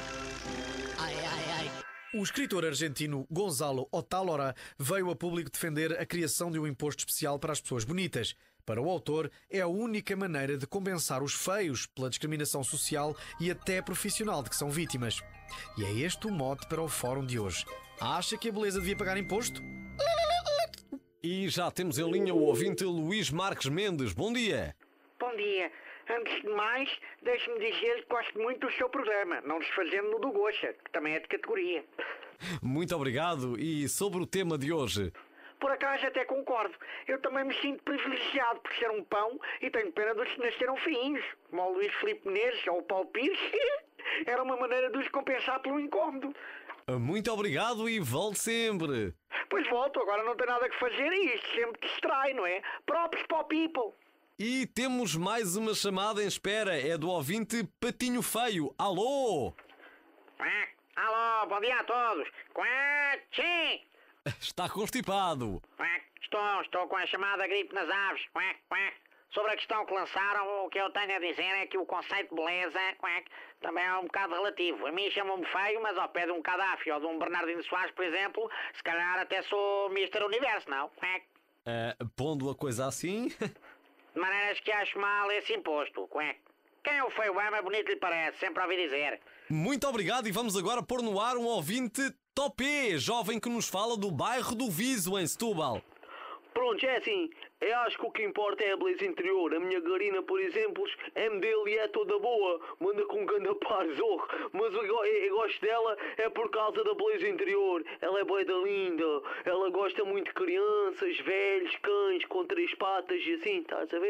O escritor argentino Gonzalo Otálora veio a público defender a criação de um imposto especial para as pessoas bonitas. Para o autor, é a única maneira de compensar os feios pela discriminação social e até profissional de que são vítimas. E é este o mote para o fórum de hoje. Acha que a beleza devia pagar imposto? E já temos em linha o ouvinte Luís Marques Mendes. Bom dia. Bom dia. Antes de mais, deixe-me dizer que gosto muito do seu programa, não desfazendo-no do Goxa, que também é de categoria. Muito obrigado. E sobre o tema de hoje? Por acaso até concordo. Eu também me sinto privilegiado por ser um pão e tenho pena dos que nasceram feinhos, como o Luís Filipe Menezes ou o Paulo Pires. Era uma maneira de os compensar pelo incómodo. Muito obrigado e volte sempre. Pois volto, agora não tem nada que fazer e isto sempre distrai, não é? Próprios para o people. E temos mais uma chamada em espera. É do ouvinte Patinho Feio. Alô? Alô, bom dia a todos. Sim. Está constipado. Estou com a chamada gripe nas aves. Sobre a questão que lançaram, o que eu tenho a dizer é que o conceito de beleza também é um bocado relativo. A mim chamam-me feio, mas ao pé de um Gaddafi ou de um Bernardino Soares, por exemplo, se calhar até sou Mr. Universo, não? Pondo a coisa assim... De maneiras que acho mal esse imposto. Quem é o feio bem, mais bonito lhe parece, sempre ouvi dizer. Muito obrigado e vamos agora pôr no ar um ouvinte Topé, jovem que nos fala do bairro do Viso, em Setúbal. Pronto, é assim, eu acho que o que importa é a beleza interior. A minha garina, por exemplo, é modelo e é toda boa, manda com um ganda par, zorro. Mas eu gosto dela é por causa da beleza interior. Ela é bué da linda, ela gosta muito de crianças, velhos, cães com 3 patas e assim, estás a ver?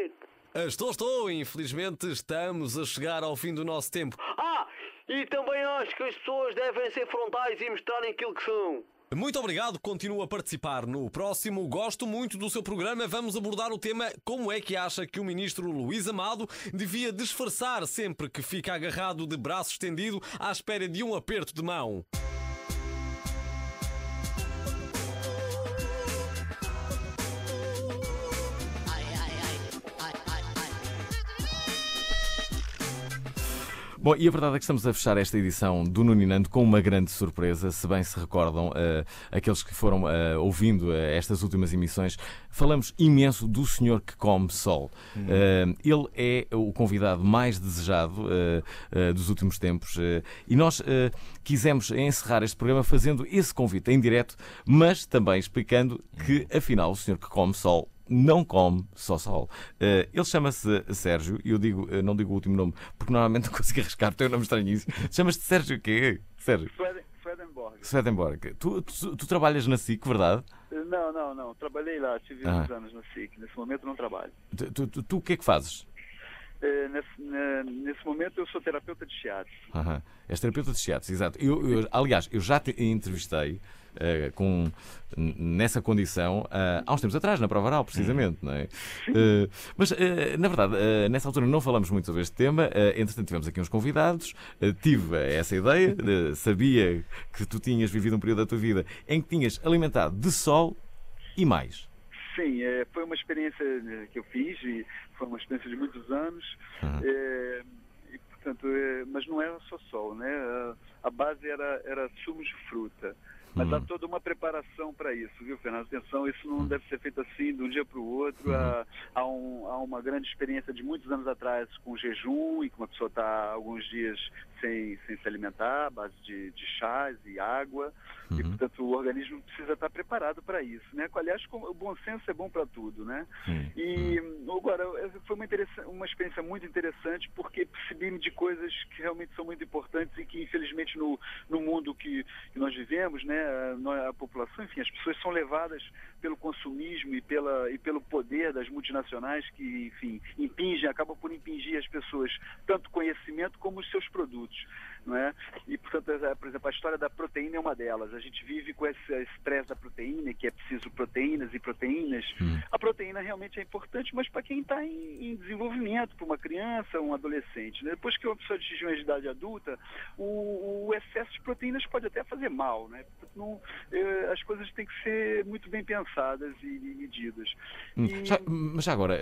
Estou. Infelizmente estamos a chegar ao fim do nosso tempo. E também acho que as pessoas devem ser frontais e mostrarem aquilo que são. Muito obrigado, continua a participar no próximo. Gosto muito do seu programa. Vamos abordar o tema como é que acha que o ministro Luís Amado devia disfarçar sempre que fica agarrado de braço estendido à espera de um aperto de mão. Bom, e a verdade é que estamos a fechar esta edição do Nuninando com uma grande surpresa. Se bem se recordam, aqueles que foram ouvindo estas últimas emissões, falamos imenso do senhor que come sol. Ele é o convidado mais desejado dos últimos tempos e nós quisemos encerrar este programa fazendo esse convite em direto, mas também explicando que, afinal, o senhor que come sol não come só sol. Ele chama-se Sérgio, e eu não digo o último nome, porque normalmente não consigo arriscar, tem um nome estranhíssimo. Chamas-te Sérgio o quê? Sérgio? Swedenborg. Tu trabalhas na SIC, verdade? Não. Trabalhei lá, tive uns anos na SIC. Nesse momento não trabalho. Tu o que é que fazes? Nesse momento eu sou terapeuta de shiatsu. És terapeuta de shiatsu, exato. Aliás, eu já te entrevistei nessa condição há uns tempos atrás, na Prova Oral, precisamente, não é? Mas, na verdade, nessa altura não falamos muito sobre este tema. Entretanto, tivemos aqui uns convidados. Tive essa ideia, sabia que tu tinhas vivido um período da tua vida em que tinhas alimentado de sol e mais. Sim, foi uma experiência que eu fiz e foi uma experiência de muitos anos. E, portanto, mas não era só sol, né? A base era sumos de fruta. Mas há toda uma preparação para isso, viu, Fernando? Atenção, isso não deve ser feito assim de um dia para o outro. Há uma grande experiência de muitos anos atrás com jejum, e que uma pessoa está alguns dias sem se alimentar, à base de chás e água. E, portanto, o organismo precisa estar preparado para isso, né? Aliás, o bom senso é bom para tudo, né? E agora, foi uma experiência muito interessante, porque percebi de coisas que realmente são muito importantes e que, infelizmente, no mundo que nós vivemos, né? A população, enfim, as pessoas são levadas pelo consumismo e pelo poder das multinacionais que, enfim, acabam por impingir às pessoas tanto conhecimento como os seus produtos, não é? E, portanto, por exemplo, a história da proteína é uma delas. A gente vive com esse estresse da proteína, que é preciso proteínas e proteínas. A proteína realmente é importante, mas para quem está em desenvolvimento, para uma criança, um adolescente, né? Depois que uma pessoa atinge uma idade adulta, o excesso de proteínas pode até fazer mal, né? As coisas têm que ser muito bem pensadas e medidas. Mas agora,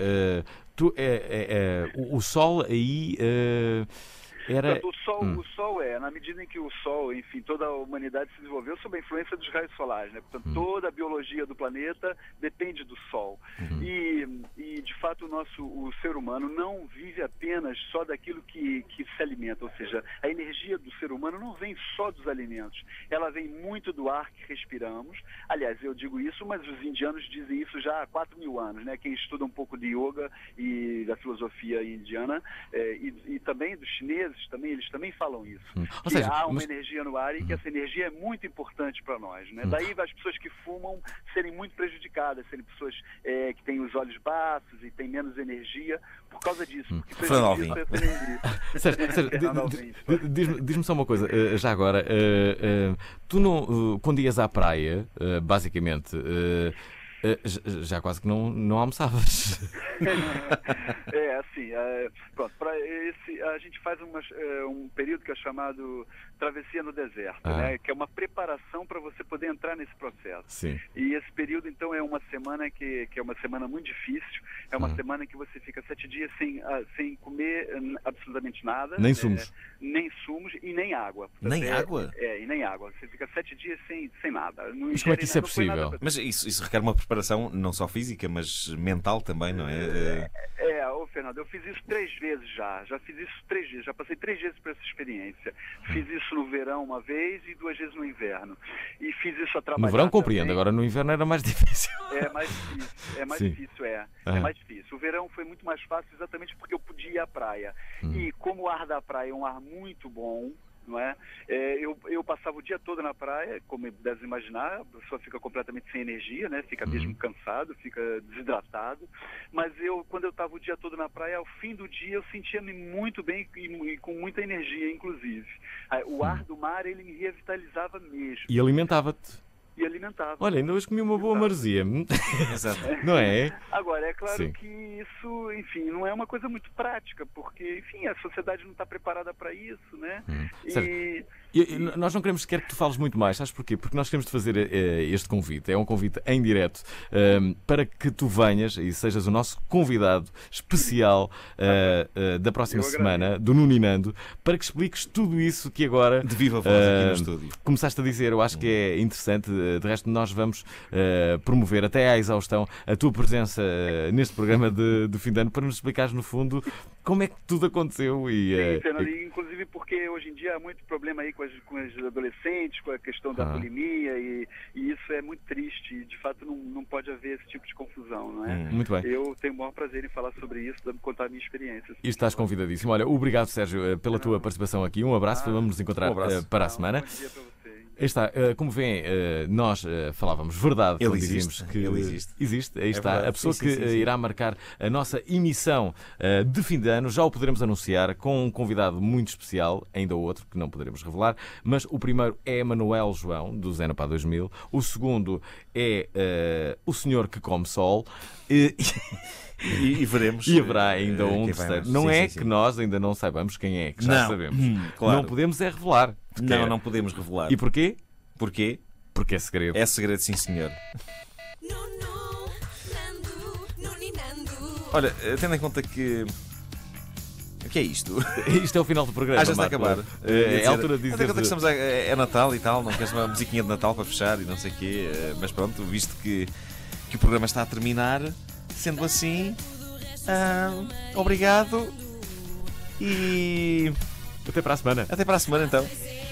o sol aí era... Portanto, o sol na medida em que o Sol, enfim, toda a humanidade se desenvolveu sob a influência dos raios solares, né? Portanto, toda a biologia do planeta depende do Sol. E de fato, o ser humano não vive apenas só daquilo que se alimenta, ou seja, a energia do ser humano não vem só dos alimentos, ela vem muito do ar que respiramos. Aliás, eu digo isso, mas os indianos dizem isso já há 4.000 anos, né? Quem estuda um pouco de yoga e da filosofia indiana, e também dos chineses, eles também falam isso. Ou seja, há uma energia no ar e que essa energia é muito importante para nós, né? Daí as pessoas que fumam serem muito prejudicadas, serem pessoas que têm os olhos baços e têm menos energia por causa disso. Diz-me só uma coisa, já agora, tu quando ias à praia, basicamente, já quase que não almoçavas. Pronto, a gente faz um período que é chamado Travessia no Deserto, né? Que é uma preparação para você poder entrar nesse processo. Sim. E esse período, então, é uma semana que é uma semana muito difícil, é uma semana que você fica 7 dias sem comer absolutamente nada. Nem sumos. Nem sumos e nem água. Portanto, nem água? E nem água. Você fica 7 dias sem nada. Mas como é que isso é possível? Mas isso requer uma preparação não só física, mas mental também, não é? Fernando, eu fiz isso 3 vezes já fiz isso 3 vezes, já passei 3 vezes por essa experiência. Fiz isso no verão uma vez e 2 vezes no inverno. E fiz isso a trabalhar. No verão compreendo, agora no inverno era mais difícil. É mais difícil. É mais difícil. O verão foi muito mais fácil exatamente porque eu podia ir à praia. E como o ar da praia é um ar muito bom, não é? Eu passava o dia todo na praia, como deve imaginar, a pessoa fica completamente sem energia, né? Fica mesmo cansado, fica desidratado, mas quando eu estava o dia todo na praia, ao fim do dia eu sentia-me muito bem e com muita energia, inclusive. O ar do mar, ele me revitalizava mesmo. E alimentava-te. E alimentava. Olha, ainda hoje comi uma boa maresia. Não é? Agora, é claro Sim. que isso, enfim, não é uma coisa muito prática, porque, enfim, a sociedade não está preparada para isso, né? Nós não queremos sequer que tu fales muito mais, sabes porquê? Porque nós queremos te fazer este convite, é um convite em direto, para que tu venhas e sejas o nosso convidado especial da próxima semana, do Nuninando, para que expliques tudo isso que agora de viva voz aqui no estúdio começaste a dizer. Eu acho que é interessante. De resto, nós vamos promover até à exaustão a tua presença neste programa de fim de ano, para nos explicares no fundo como é que tudo aconteceu. Sim, Fernando, inclusive porque hoje em dia há muito problema aí com os adolescentes, com a questão da bulimia, e isso é muito triste, e de fato não pode haver esse tipo de confusão, não é? Muito bem. Eu tenho o maior prazer em falar sobre isso, de contar a minha experiência. E estás convidadíssimo. Olha, obrigado, Sérgio, pela tua participação aqui. Um abraço, vamos nos encontrar para a semana. Bom dia para você. Está, como vêem, nós falávamos verdade quando dizíamos que ele existe. Existe, aí está. Verdade. A pessoa Sim, que sim. irá marcar a nossa emissão de fim de ano, já o poderemos anunciar com um convidado muito especial, ainda outro que não poderemos revelar, mas o primeiro é Manuel João, do Zé Pá 2000, o segundo é o Senhor que Come Sol. E veremos. E haverá ainda um terceiro. Não sim, é sim. que nós ainda não saibamos quem é, que já Não. sabemos. Claro. Não podemos é revelar. Não podemos revelar. E porquê? Porquê? Porque é segredo. É segredo, sim, senhor. Olha, tendo em conta que... O que é isto? Isto é o final do programa. Já está a Marco. acabar. É a altura de dizer. Tendo em conta que estamos é Natal e tal, não queres uma musiquinha de Natal para fechar e não sei o quê, mas pronto, visto que o programa está a terminar, sendo assim, obrigado e... Até para a semana. Até para a semana, então.